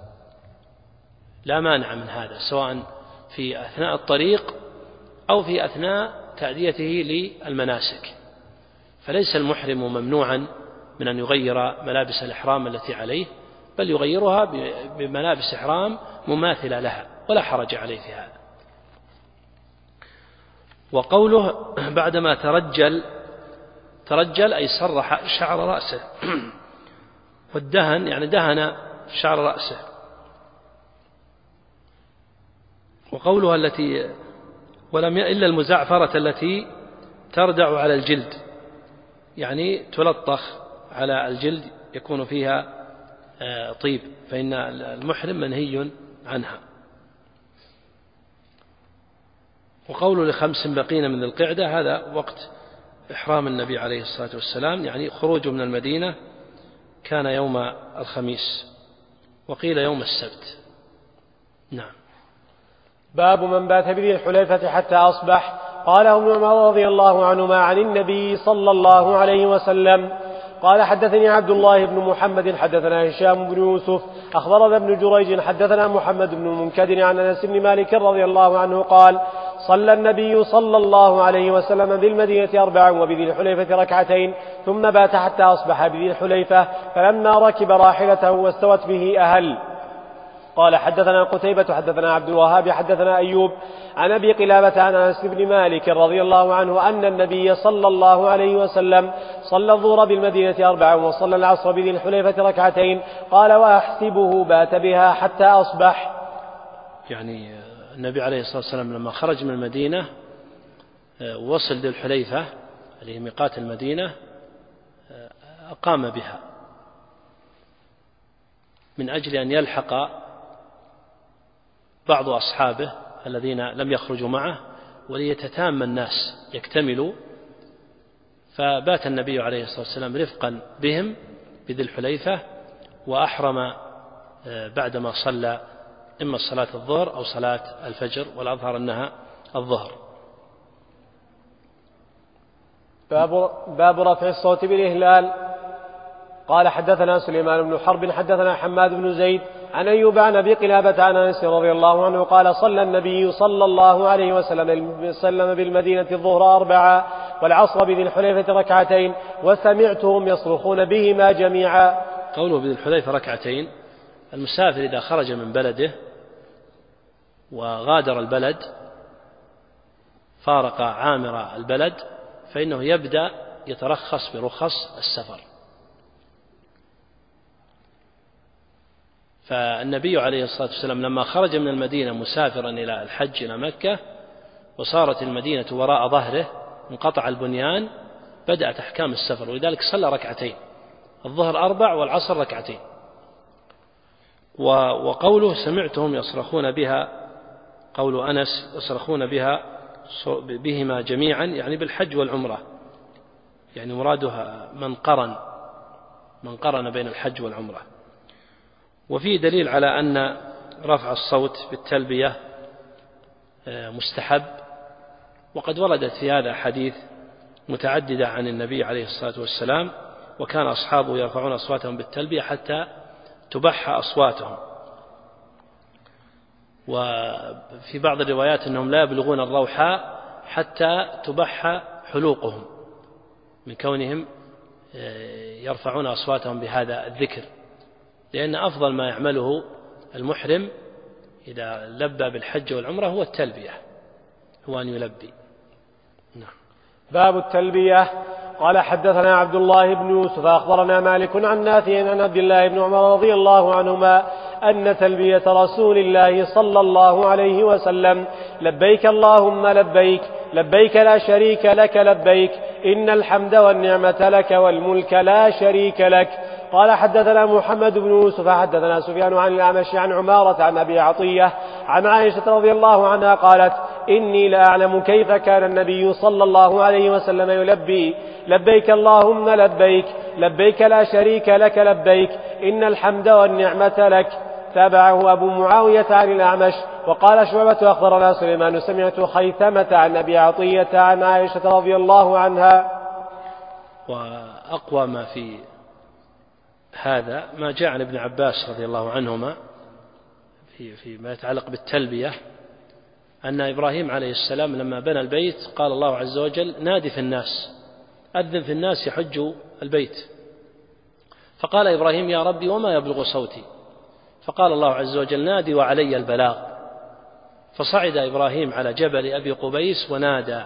لا مانع من هذا، سواء في أثناء الطريق أو في أثناء تأديته للمناسك. فليس المحرم ممنوعا من أن يغير ملابس الإحرام التي عليه، بل يغيرها بملابس إحرام مماثلة لها ولا حرج عليه في هذا. وقوله بعدما ترجل أي سرح شعر رأسه، والدهن يعني دهن شعر رأسه. وقولها التي ولم إلا المزعفرة التي تردع على الجلد، يعني تلطخ على الجلد يكون فيها طيب، فإن المحرم منهي عنها. وقول ل5 بقين من ذي القعدة هذا وقت إحرام النبي عليه الصلاة والسلام، يعني خروجه من المدينة كان يوم الخميس، وقيل يوم السبت. نعم. باب من بات بذي الحليفة حتى أصبح. قال ابن عمر رضي الله عنهما عن النبي صلى الله عليه وسلم قال حدثني عبد الله بن محمد حدثنا هشام بن يوسف أخبرنا ابن جريج حدثنا محمد بن المنكدر عن أنس بن مالك رضي الله عنه قال صلى النبي صلى الله عليه وسلم بالمدينة 4 وبذي الحليفة 2 ثم بات حتى أصبح بذي الحليفة، فلما ركب راحلته واستوت به أهل. قال حدثنا قتيبة حدثنا عبد الوهاب حدثنا أيوب عن أبي قلابة عن أنس بن مالك رضي الله عنه أن النبي صلى الله عليه وسلم صلى الظهر بالمدينة 4 وصلى العصر بذي الحليفة 2. قال وأحسبه بات بها حتى أصبح. يعني النبي عليه الصلاة والسلام لما خرج من المدينة وصل ذي الحليفة اللي هي ميقات المدينة أقام بها من أجل أن يلحق بعض أصحابه الذين لم يخرجوا معه وليتتام الناس يكتملوا. فبات النبي عليه الصلاة والسلام رفقا بهم بذي الحليفة، وأحرم بعدما صلى إما صلاة الظهر أو صلاة الفجر، والأظهر أنها الظهر. باب رفع الصوت بالإهلال. قال حدثنا سليمان بن حرب حدثنا حماد بن زيد عن أيوب عن أبي قلابة عن أنس رضي الله عنه قال صلى النبي صلى الله عليه وسلم بالمدينة الظهر 4 والعصر بذي الحليفة 2 وسمعتهم يصرخون بهما جميعا. قوله بذي الحليفة 2، المسافر إذا خرج من بلده وغادر البلد فارق عامر البلد فإنه يبدأ يترخص برخص السفر. فالنبي عليه الصلاة والسلام لما خرج من المدينة مسافرا إلى الحج إلى مكة وصارت المدينة وراء ظهره انقطع البنيان، بدأت أحكام السفر، ولذلك صلى 2 الظهر 4 والعصر 2. وقوله سمعتهم يصرخون بها، قول أنس يصرخون بهما جميعا يعني بالحج والعمرة، يعني مرادها من قرن بين الحج والعمرة. وفيه دليل على أن رفع الصوت بالتلبية مستحب، وقد وردت في هذا حديث متعددة عن النبي عليه الصلاة والسلام، وكان أصحابه يرفعون أصواتهم بالتلبية حتى تبح أصواتهم. وفي بعض الروايات أنهم لا يبلغون الروحاء حتى تبح حلوقهم من كونهم يرفعون أصواتهم بهذا الذكر، لأن أفضل ما يعمله المحرم إذا لبى بالحج والعمرة هو التلبية، هو أن يلبي. نعم. باب التلبية. قال حدثنا عبد الله بن يوسف أخبرنا مالك عن نافع عن عبد الله بن عمر رضي الله عنهما أن تلبية رسول الله صلى الله عليه وسلم لبيك اللهم لبيك لبيك لا شريك لك لبيك إن الحمد والنعمة لك والملك لا شريك لك. قال حدثنا محمد بن يوسف حدثنا سفيان عن الأعمش عن عمارة عن أبي عطية عن عائشة رضي الله عنها قالت إني لأعلم كيف كان النبي صلى الله عليه وسلم يلبي لبيك اللهم لبيك لبيك لا شريك لك لبيك إن الحمد والنعمة لك. تابعه أبو معاوية عن الأعمش. وقال شعبة أخبرنا سليمان سمعت خيثمة عن أبي عطية عن عائشة رضي الله عنها. وأقوى ما في هذا ما جاء عن ابن عباس رضي الله عنهما فيما يتعلق بالتلبية، أن إبراهيم عليه السلام لما بنى البيت قال الله عز وجل نادي في الناس، أذن في الناس يحجوا البيت، فقال إبراهيم: يا ربي وما يبلغ صوتي؟ فقال الله عز وجل: نادي وعلي البلاغ. فصعد إبراهيم على جبل أبي قبيس ونادى: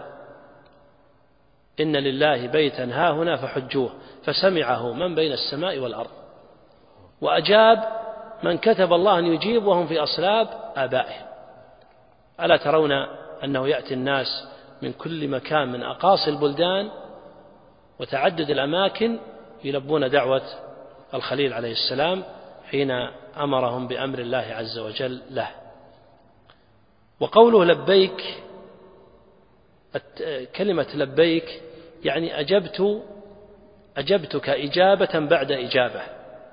إن لله بيتا هاهنا فحجوه، فسمعه من بين السماء والأرض، وأجاب من كتب الله أن يجيب وهم في أصلاب آبائهم. ألا ترون أنه يأتي الناس من كل مكان من أقاصي البلدان وتعدد الأماكن يلبون دعوة الخليل عليه السلام حين أمرهم بأمر الله عز وجل له. وقوله لبيك، كلمة لبيك يعني أجبتك إجابة بعد إجابة.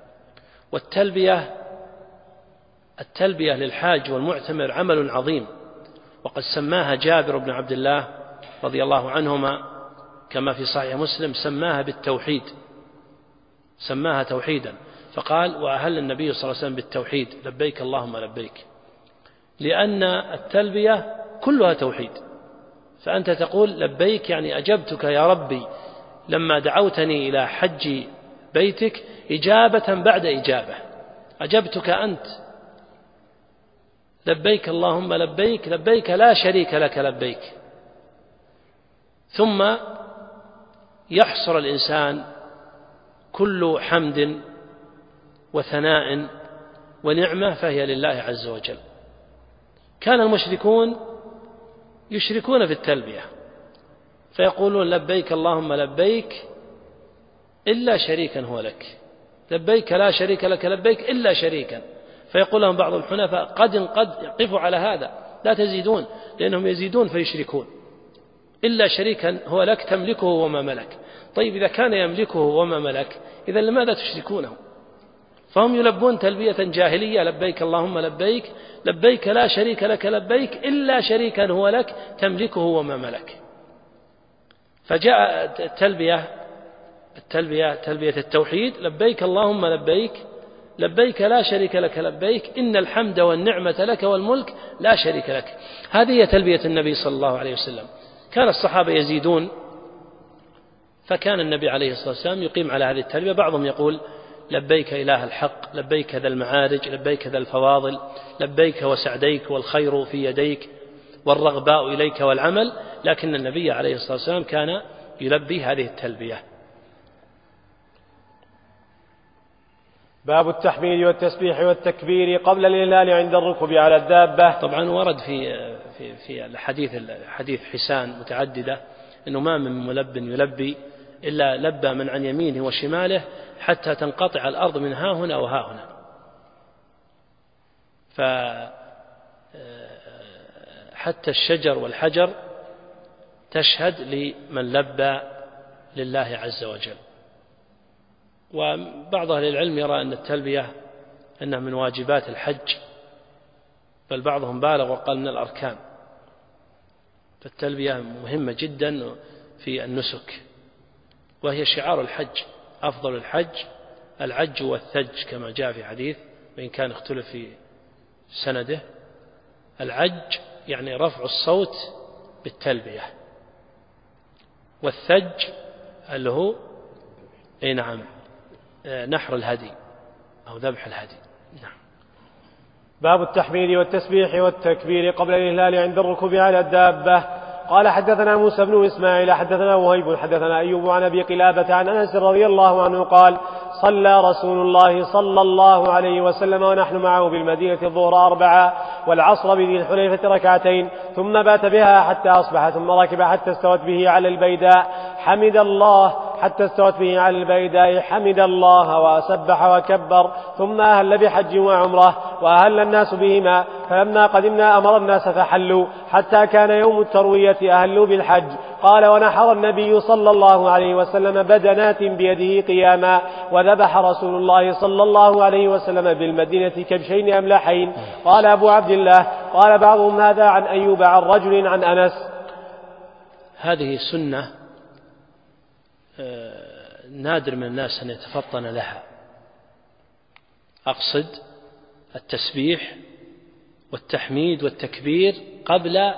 والتلبية للحاج والمعتمر عمل عظيم، وقد سماها جابر بن عبد الله رضي الله عنهما كما في صحيح مسلم، سماها بالتوحيد، سماها توحيدا، فقال: وأهل النبي صلى الله عليه وسلم بالتوحيد: لبيك اللهم لبيك، لأن التلبية كلها توحيد. فأنت تقول لبيك يعني أجبتك يا ربي لما دعوتني إلى حج بيتك إجابة بعد إجابة، أجبتك أنت، لبيك اللهم لبيك، لبيك لا شريك لك لبيك. ثم يحصر الإنسان كل حمد وثناء ونعمة فهي لله عز وجل. كان المشركون يشركون في التلبية فيقولون: لبيك اللهم لبيك إلا شريكا هو لك، لبيك لا شريك لك لبيك إلا شريكا. فيقول لهم بعض الحنفاء: قد قفوا على هذا لا تزيدون، لأنهم يزيدون فيشركون. إلا شريكا هو لك تملكه وما ملك. طيب إذا كان يملكه وما ملك إذا لماذا تشركونه؟ فهم يلبون تلبية جاهلية: لبيك اللهم لبيك، لبيك لا شريك لك لبيك إلا شريكا هو لك تملكه وما ملك. فجاء تلبية التوحيد: لبيك اللهم لبيك، لبيك لا شريك لك لبيك، إن الحمد والنعمة لك والملك لا شريك لك. هذه هي تلبية النبي صلى الله عليه وسلم. كان الصحابة يزيدون، فكان النبي عليه الصلاة والسلام يقيم على هذه التلبية. بعضهم يقول: لبيك إله الحق، لبيك ذا المعارج، لبيك ذا الفواضل، لبيك وسعديك والخير في يديك والرغباء إليك والعمل. لكن النبي عليه الصلاة والسلام كان يلبي هذه التلبية. باب التحميد والتسبيح والتكبير قبل الإهلال عند الركوب على الدابة. طبعا ورد في الحديث حسان متعددة أنه ما من ملب يلبي إلا لبى من عن يمينه وشماله حتى تنقطع الأرض من ها هنا وها هنا. فحتى الشجر والحجر تشهد لمن لبى لله عز وجل. وبعض أهل العلم يرى أن التلبية أنها من واجبات الحج، بل بعضهم بالغ وقال من الأركان. فالتلبية مهمة جدا في النسك، وهي شعار الحج. أفضل الحج العج والثج كما جاء في حديث وإن كان اختلف في سنده. العج يعني رفع الصوت بالتلبية، والثج اللي هو نعم نحر الهدي أو ذبح الهدي. نعم. باب التحميد والتسبيح والتكبير قبل الإهلال عند الركوب على الدابة. قال: حدثنا موسى بن إسماعيل حدثنا وهيب حدثنا أيوب عن أبي قلابة عن أنس رضي الله عنه قال: صلى رسول الله صلى الله عليه وسلم ونحن معه بالمدينة الظهر 4 والعصر بذي الحليفة 2 ثم بات بها حتى أصبح ثم ركب حتى استوت به على البيداء حمد الله وسبح وكبر ثم أهل بحج وعمرة وأهل الناس بهما. فلما قدمنا أمر الناس فحلوا حتى كان يوم التروية أهلوا بالحج. قال: ونحر النبي صلى الله عليه وسلم بدنات بيده قياما، وذبح رسول الله صلى الله عليه وسلم بالمدينة كبشين أملحين. قال أبو عبد الله: قال بعضهم هذا عن أيوب عن رجل عن أنس. هذه سنة نادر من الناس أن يتفطن لها. أقصد التسبيح والتحميد والتكبير قبل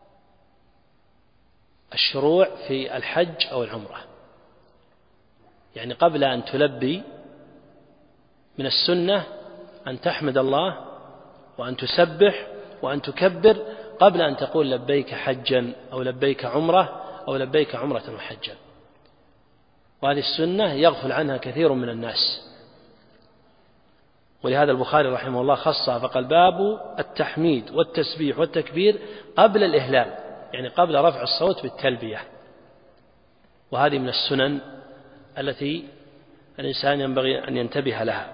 الشروع في الحج أو العمرة. يعني قبل أن تلبي من السنة أن تحمد الله وأن تسبح وأن تكبر قبل أن تقول لبيك حجا أو لبيك عمرة أو لبيك عمرة وحجا. وهذه السنة يغفل عنها كثير من الناس، ولهذا البخاري رحمه الله خصها فقال باب التحميد والتسبيح والتكبير قبل الإهلال، يعني قبل رفع الصوت بالتلبية. وهذه من السنن التي الإنسان ينبغي أن ينتبه لها.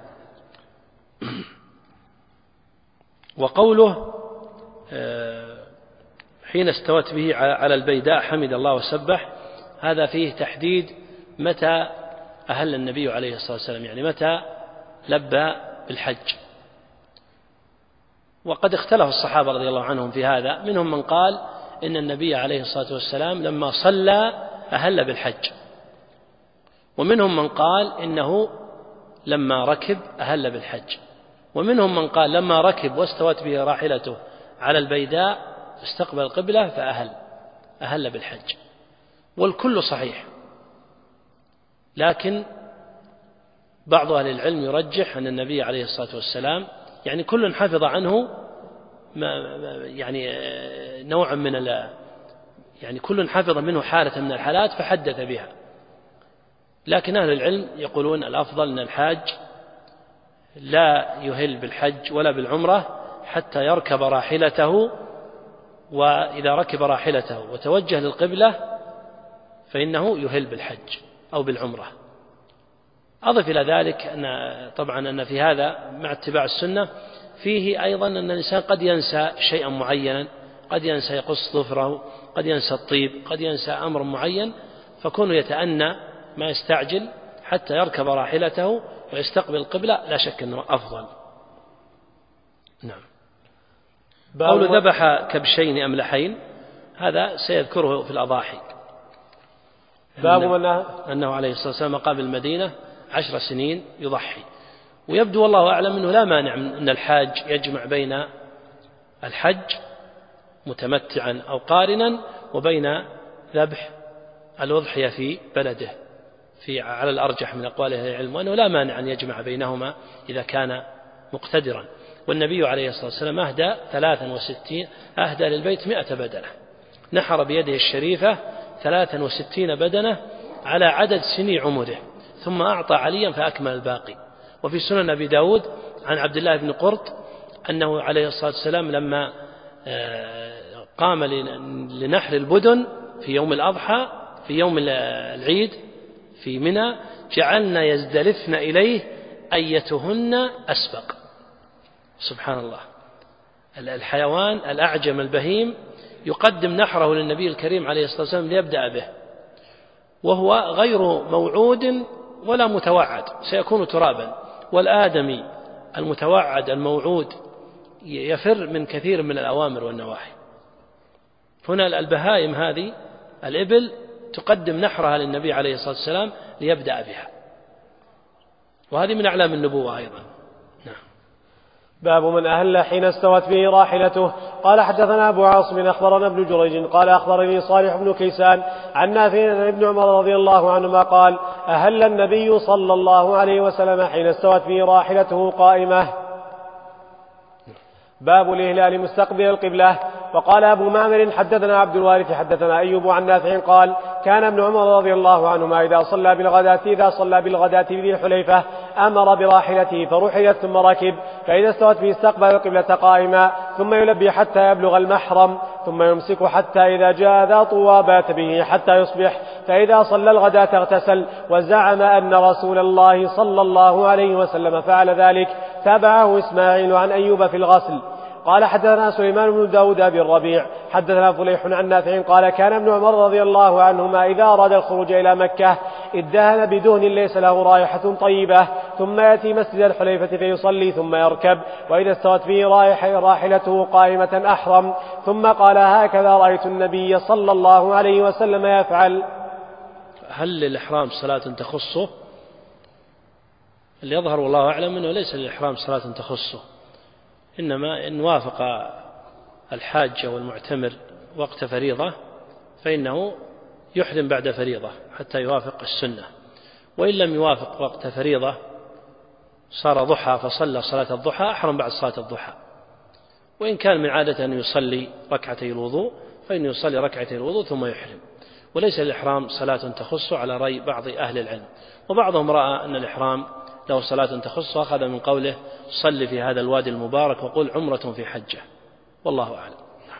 وقوله حين استوت به على البيداء حمد الله وسبح، هذا فيه تحديد متى أهل النبي عليه الصلاة والسلام، يعني متى لبى بالحج. وقد اختلف الصحابة رضي الله عنهم في هذا، منهم من قال إن النبي عليه الصلاة والسلام لما صلى أهل بالحج، ومنهم من قال إنه لما ركب أهل بالحج، ومنهم من قال لما ركب واستوت به راحلته على البيداء استقبل القبلة فأهل بالحج. والكل صحيح، لكن بعض أهل العلم يرجح أن النبي عليه الصلاة والسلام يعني كل حفظ عنه يعني نوع من يعني كل حفظ منه حالة من الحالات فحدث بها. لكن أهل العلم يقولون الأفضل أن الحاج لا يهل بالحج ولا بالعمرة حتى يركب راحلته، وإذا ركب راحلته وتوجه للقبلة فإنه يهل بالحج أو بالعمرة. أضف إلى ذلك أن طبعا أن في هذا مع اتباع السنة فيه أيضا أن الإنسان قد ينسى شيئا معينا، قد ينسى يقص ظفره، قد ينسى الطيب، قد ينسى أمر معين، فكونه يتأنى ما يستعجل حتى يركب راحلته ويستقبل القبلة لا شك أنه أفضل. نعم. قول ذبح كبشين أملحين هذا سيذكره في الأضاحي، باب أنه عليه الصلاة والسلام قابل المدينة 10 سنين يضحي. ويبدو والله أعلم أنه لا مانع أن الحاج يجمع بين الحج متمتعا أو قارنا وبين ذبح الأضحية في بلده على الأرجح من أقوال أهل العلم، وأنه لا مانع أن يجمع بينهما إذا كان مقتدرا. والنبي عليه الصلاة والسلام أهدى للبيت 100 بدنة، نحر بيده الشريفة 63 بدنة على عدد سني عمره، ثم أعطى عليا فأكمل الباقي. وفي سنن أبي داود عن عبد الله بن قرط أنه عليه الصلاة والسلام لما قام لنحر البدن في يوم الأضحى في يوم العيد في منى جعلنا يزدلفن إليه أيتهن أسبق. سبحان الله، الحيوان الأعجم البهيم يقدم نحره للنبي الكريم عليه الصلاة والسلام ليبدأ به، وهو غير موعود ولا متوعد، سيكون ترابا. والآدمي المتوعد الموعود يفر من كثير من الأوامر والنواهي. هنا البهائم هذه الإبل تقدم نحرها للنبي عليه الصلاة والسلام ليبدأ بها، وهذه من أعلام النبوة أيضا. باب من أهل حين استوت به راحلته. قال حدثنا أبو عاصم أخبرنا ابن جريج قال أخبرني صالح بن كيسان عن نافع ابن عمر رضي الله عنهما قال أهل النبي صلى الله عليه وسلم حين استوت به راحلته قائمة. باب الإهلال مستقبل القبلة. وقال أبو معمر حدثنا عبد الوارث حدثنا أيوب عن نافع قال كان ابن عمر رضي الله عنهما إذا صلى بالغداة بذي الحليفة أمر براحلته فرحلت ثم ركب، فإذا استوت به استقبل القبلة قائما، ثم يلبي حتى يبلغ المحرم، ثم يمسك حتى إذا جاء ذا طوى بات به حتى يصبح، فإذا صلى الغداة اغتسل، وزعم أن رسول الله صلى الله عليه وسلم فعل ذلك. تابعه إسماعيل عن أيوب في الغسل. قال حدثنا سليمان بن داود بالربيع حدثنا فليح عن نافع قال كان ابن عمر رضي الله عنهما إذا أراد الخروج إلى مكة ادهن بدهن ليس له رائحة طيبة، ثم يأتي مسجد الحليفة فيصلي ثم يركب، وإذا استوت به راحلته قائمة أحرم، ثم قال هكذا رأيت النبي صلى الله عليه وسلم يفعل. هل للإحرام صلاة تخصه؟ اللي يظهر والله أعلم أنه ليس للإحرام صلاة تخصه، إنما إن وافق الحاج والمعتمر وقت فريضة فإنه يحرم بعد فريضة حتى يوافق السنة. وإن لم يوافق وقت فريضة صار ضحى فصلى صلاة الضحى أحرم بعد صلاة الضحى. وإن كان من عادة أن يصلي ركعتي الوضوء فإنه يصلي ركعتي الوضوء ثم يحرم. وليس الإحرام صلاة تخص على رأي بعض أهل العلم، وبعضهم رأى أن الإحرام له صلاة تخص، أخذ من قوله صل في هذا الوادي المبارك وقل عمرة في حجة، والله أعلم.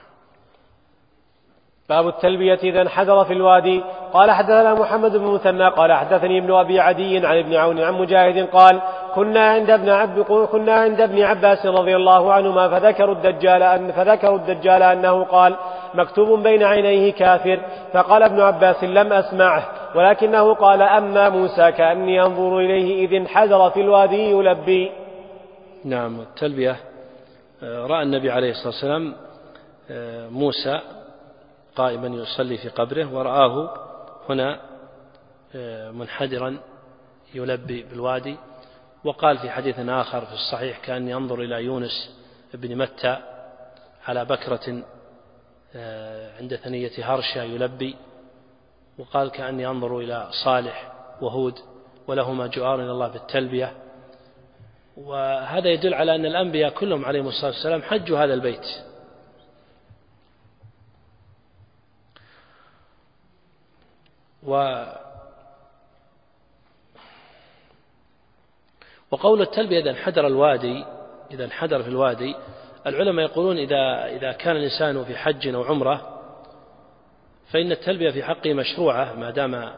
باب التلبية إذا انحدر في الوادي. قال حدثنا محمد بن مثنى قال حدثني ابن أبي عدي عن ابن عون عن مجاهد قال كنا عند ابن عباس رضي الله عنهما فذكروا الدجال أنه قال مكتوب بين عينيه كافر، فقال ابن عباس لم أسمعه، ولكنه قال أما موسى كأني أنظر إليه إذ انحدر في الوادي يلبي. نعم، التلبية رأى النبي عليه الصلاة والسلام موسى قائما يصلي في قبره، ورآه هنا منحدرا يلبي بالوادي. وقال في حديث آخر في الصحيح كأني أنظر إلى يونس بن متى على بكرة عند ثنية هرشة يلبي. وقال كأني أنظر إلى صالح وهود ولهما جؤار إلى الله بالتلبية. وهذا يدل على أن الأنبياء كلهم عليهم الصلاة والسلام حجوا هذا البيت. وقول التلبية إذا انحدر في الوادي، العلماء يقولون إذا كان الإنسان في حج أو عمرة فإن التلبية في حقه مشروعة ما دام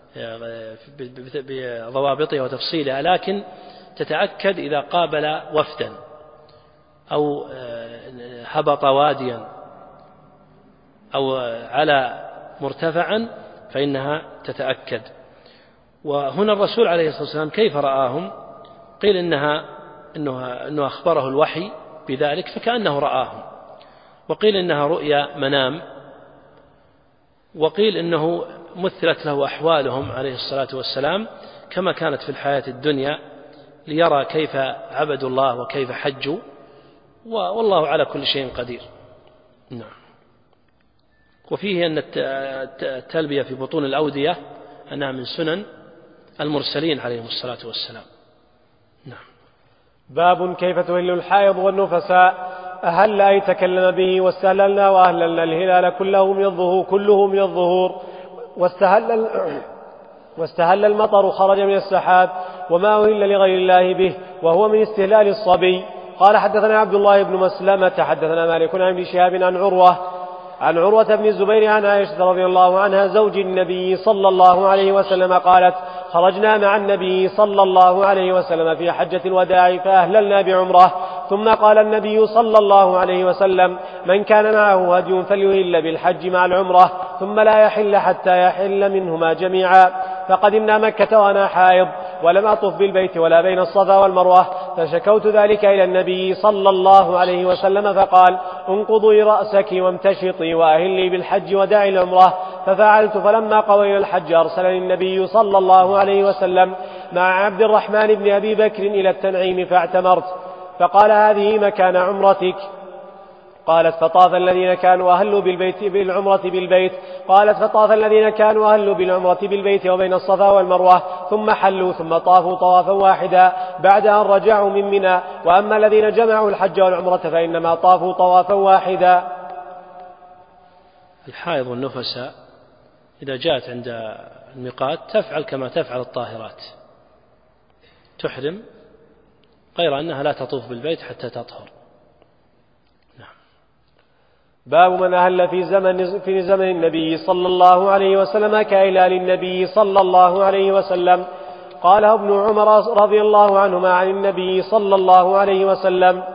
بضوابطها وتفصيلها، لكن تتأكد إذا قابل وفدا أو هبط واديا أو على مرتفعا فإنها تتأكد. وهنا الرسول عليه الصلاة والسلام كيف رآهم؟ قيل إنه أخبره الوحي بذلك فكأنه رآهم، وقيل إنها رؤيا منام، وقيل إنه مثلت له أحوالهم عليه الصلاة والسلام كما كانت في الحياة الدنيا ليرى كيف عبدوا الله وكيف حجوا، والله على كل شيء قدير. نعم. وفيه أن التلبية في بطون الأودية أنها من سنن المرسلين عليهم الصلاة والسلام. نعم. باب كيف تهل الحائض والنفساء. أهل أي تكلم به، واستهللنا وأهللنا الهلال كله من الظهور، واستهل المطر خرج من السحاب، وما أهل لغير الله به وهو من استهلال الصبي. قال حدثنا عبد الله بن مسلمة حدثنا مالك عن ابن شهاب عن عروة بن الزبير عن عائشة رضي الله عنها زوج النبي صلى الله عليه وسلم قالت خرجنا مع النبي صلى الله عليه وسلم في حجة الوداع فأهللنا بعمرة، ثم قال النبي صلى الله عليه وسلم من كان معه هدي فليهل بالحج مع العمرة ثم لا يحل حتى يحل منهما جميعا. فقدمنا مكة وأنا حائض ولم أطف بالبيت ولا بين الصفا والمروة، فشكوت ذلك إلى النبي صلى الله عليه وسلم فقال انقضي رأسك وامتشطي وأهلي بالحج ودعي العمرة. ففعلت، فلما قضينا الحج أرسلني النبي صلى الله عليه وسلم مع عبد الرحمن بن أبي بكر إلى التنعيم فاعتمرت، فقال هذه مكان عمرتك. قالت فطاف الذين كانوا أهلوا بالعمرة بالبيت. قالت فطاف الذين كانوا أهلوا بالعمرة بالبيت وبين الصفا والمروة ثم حلوا ثم طافوا طوافا واحدا بعد أن رجعوا من منى، وأما الذين جمعوا الحج والعمرة فإنما طافوا طوافا واحدا. الحائض والنفساء إذا جاءت عند الميقات تفعل كما تفعل الطاهرات، تحرم، غير أنها لا تطوف بالبيت حتى تطهر. باب من أهل في زمن النبي صلى الله عليه وسلم كإهلال النبي صلى الله عليه وسلم. قال ابن عمر رضي الله عنهما عن النبي صلى الله عليه وسلم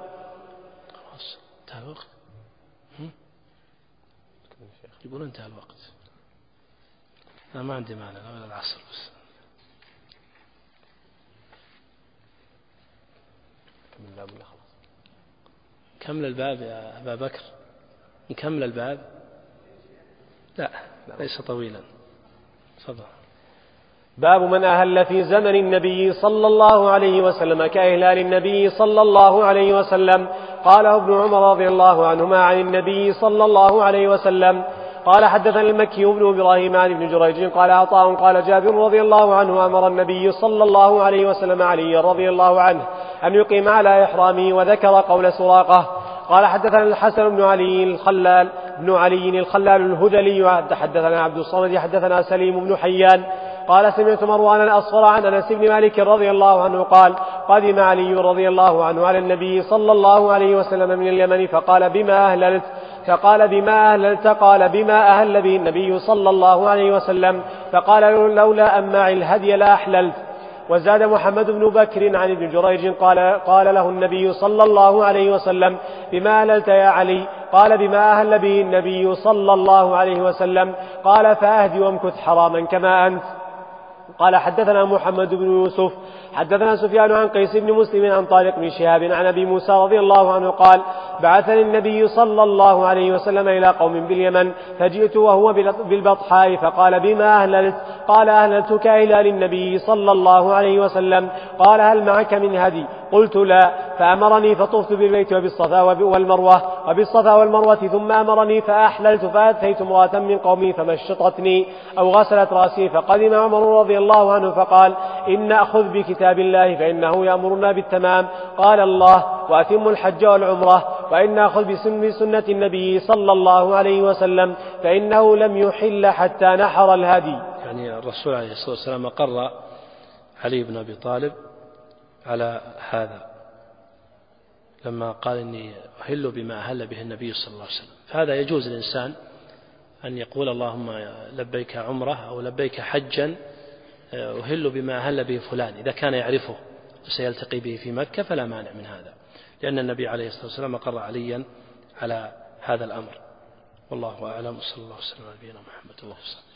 يقول انتهى الوقت. أنا ما عندي مانع ولا العصر بس. كمل الباب يا أبا بكر، نكمل الباب. لا ليس طويلا. صدق. باب من أهل في زمن النبي صلى الله عليه وسلم كإهلال النبي صلى الله عليه وسلم. قال ابن عمر رضي الله عنهما عن النبي صلى الله عليه وسلم قال حدثنا المكي بن إبراهيم عن ابن جريج قال عطاء قال جابر رضي الله عنه أمر النبي صلى الله عليه وسلم علي رضي الله عنه أن يقيم على إحرامه وذكر قول سراقة. قال حدثنا الحسن بن علي الخلال الهذلي حدثنا عبد الصمد حدثنا سليم بن حيان قال سمعت مروان الأصفر عن أنس بن مالك رضي الله عنه قال قدم علي رضي الله عنه على النبي صلى الله عليه وسلم من اليمن فقال بما أهللت؟ قال بما أهل به النبي صلى الله عليه وسلم فقال لولا أن معي الهدي لأحللت. وزاد محمد بن بكر عن ابن جريج قال له النبي صلى الله عليه وسلم بما أهللت يا علي؟ قال بما أهل به النبي صلى الله عليه وسلم قال فأهدي وامكث حراما كما أنت. قال حدثنا محمد بن يوسف حدثنا سفيان عن قيس بن مسلم عن طارق بن شهاب عن أبي موسى رضي الله عنه قال بعثني النبي صلى الله عليه وسلم إلى قوم باليمن فجئت وهو بالبطحاء فقال بما أهللت؟ قال أهللتك إلى النبي صلى الله عليه وسلم. قال هل معك من هدي؟ قلت لا. فأمرني فطفت بالبيت وبالصفا والمروة ثم أمرني فأحللت فأتيت امرأة من قومي فمشطتني أو غسلت رأسي فقدم عمر رضي الله عنه فقال إن أخذ بكتاب الله فإنه يأمرنا بالتمام قال الله وأتم الحج والعمرة وإن أخذ بسنة النبي صلى الله عليه وسلم فإنه لم يحل حتى نحر الهدي. يعني الرسول عليه الصلاة والسلام أقر علي بن أبي طالب على هذا لما قال إني أهل بما أهل به النبي صلى الله عليه وسلم. فهذا يجوز الإنسان أن يقول اللهم لبيك عمره أو لبيك حجا أهل بما أهل به فلان إذا كان يعرفه وسيلتقي به في مكة فلا مانع من هذا، لأن النبي عليه الصلاة والسلام أقر عليا على هذا الأمر. والله أعلم. صلى الله وسلم على نبينا محمد.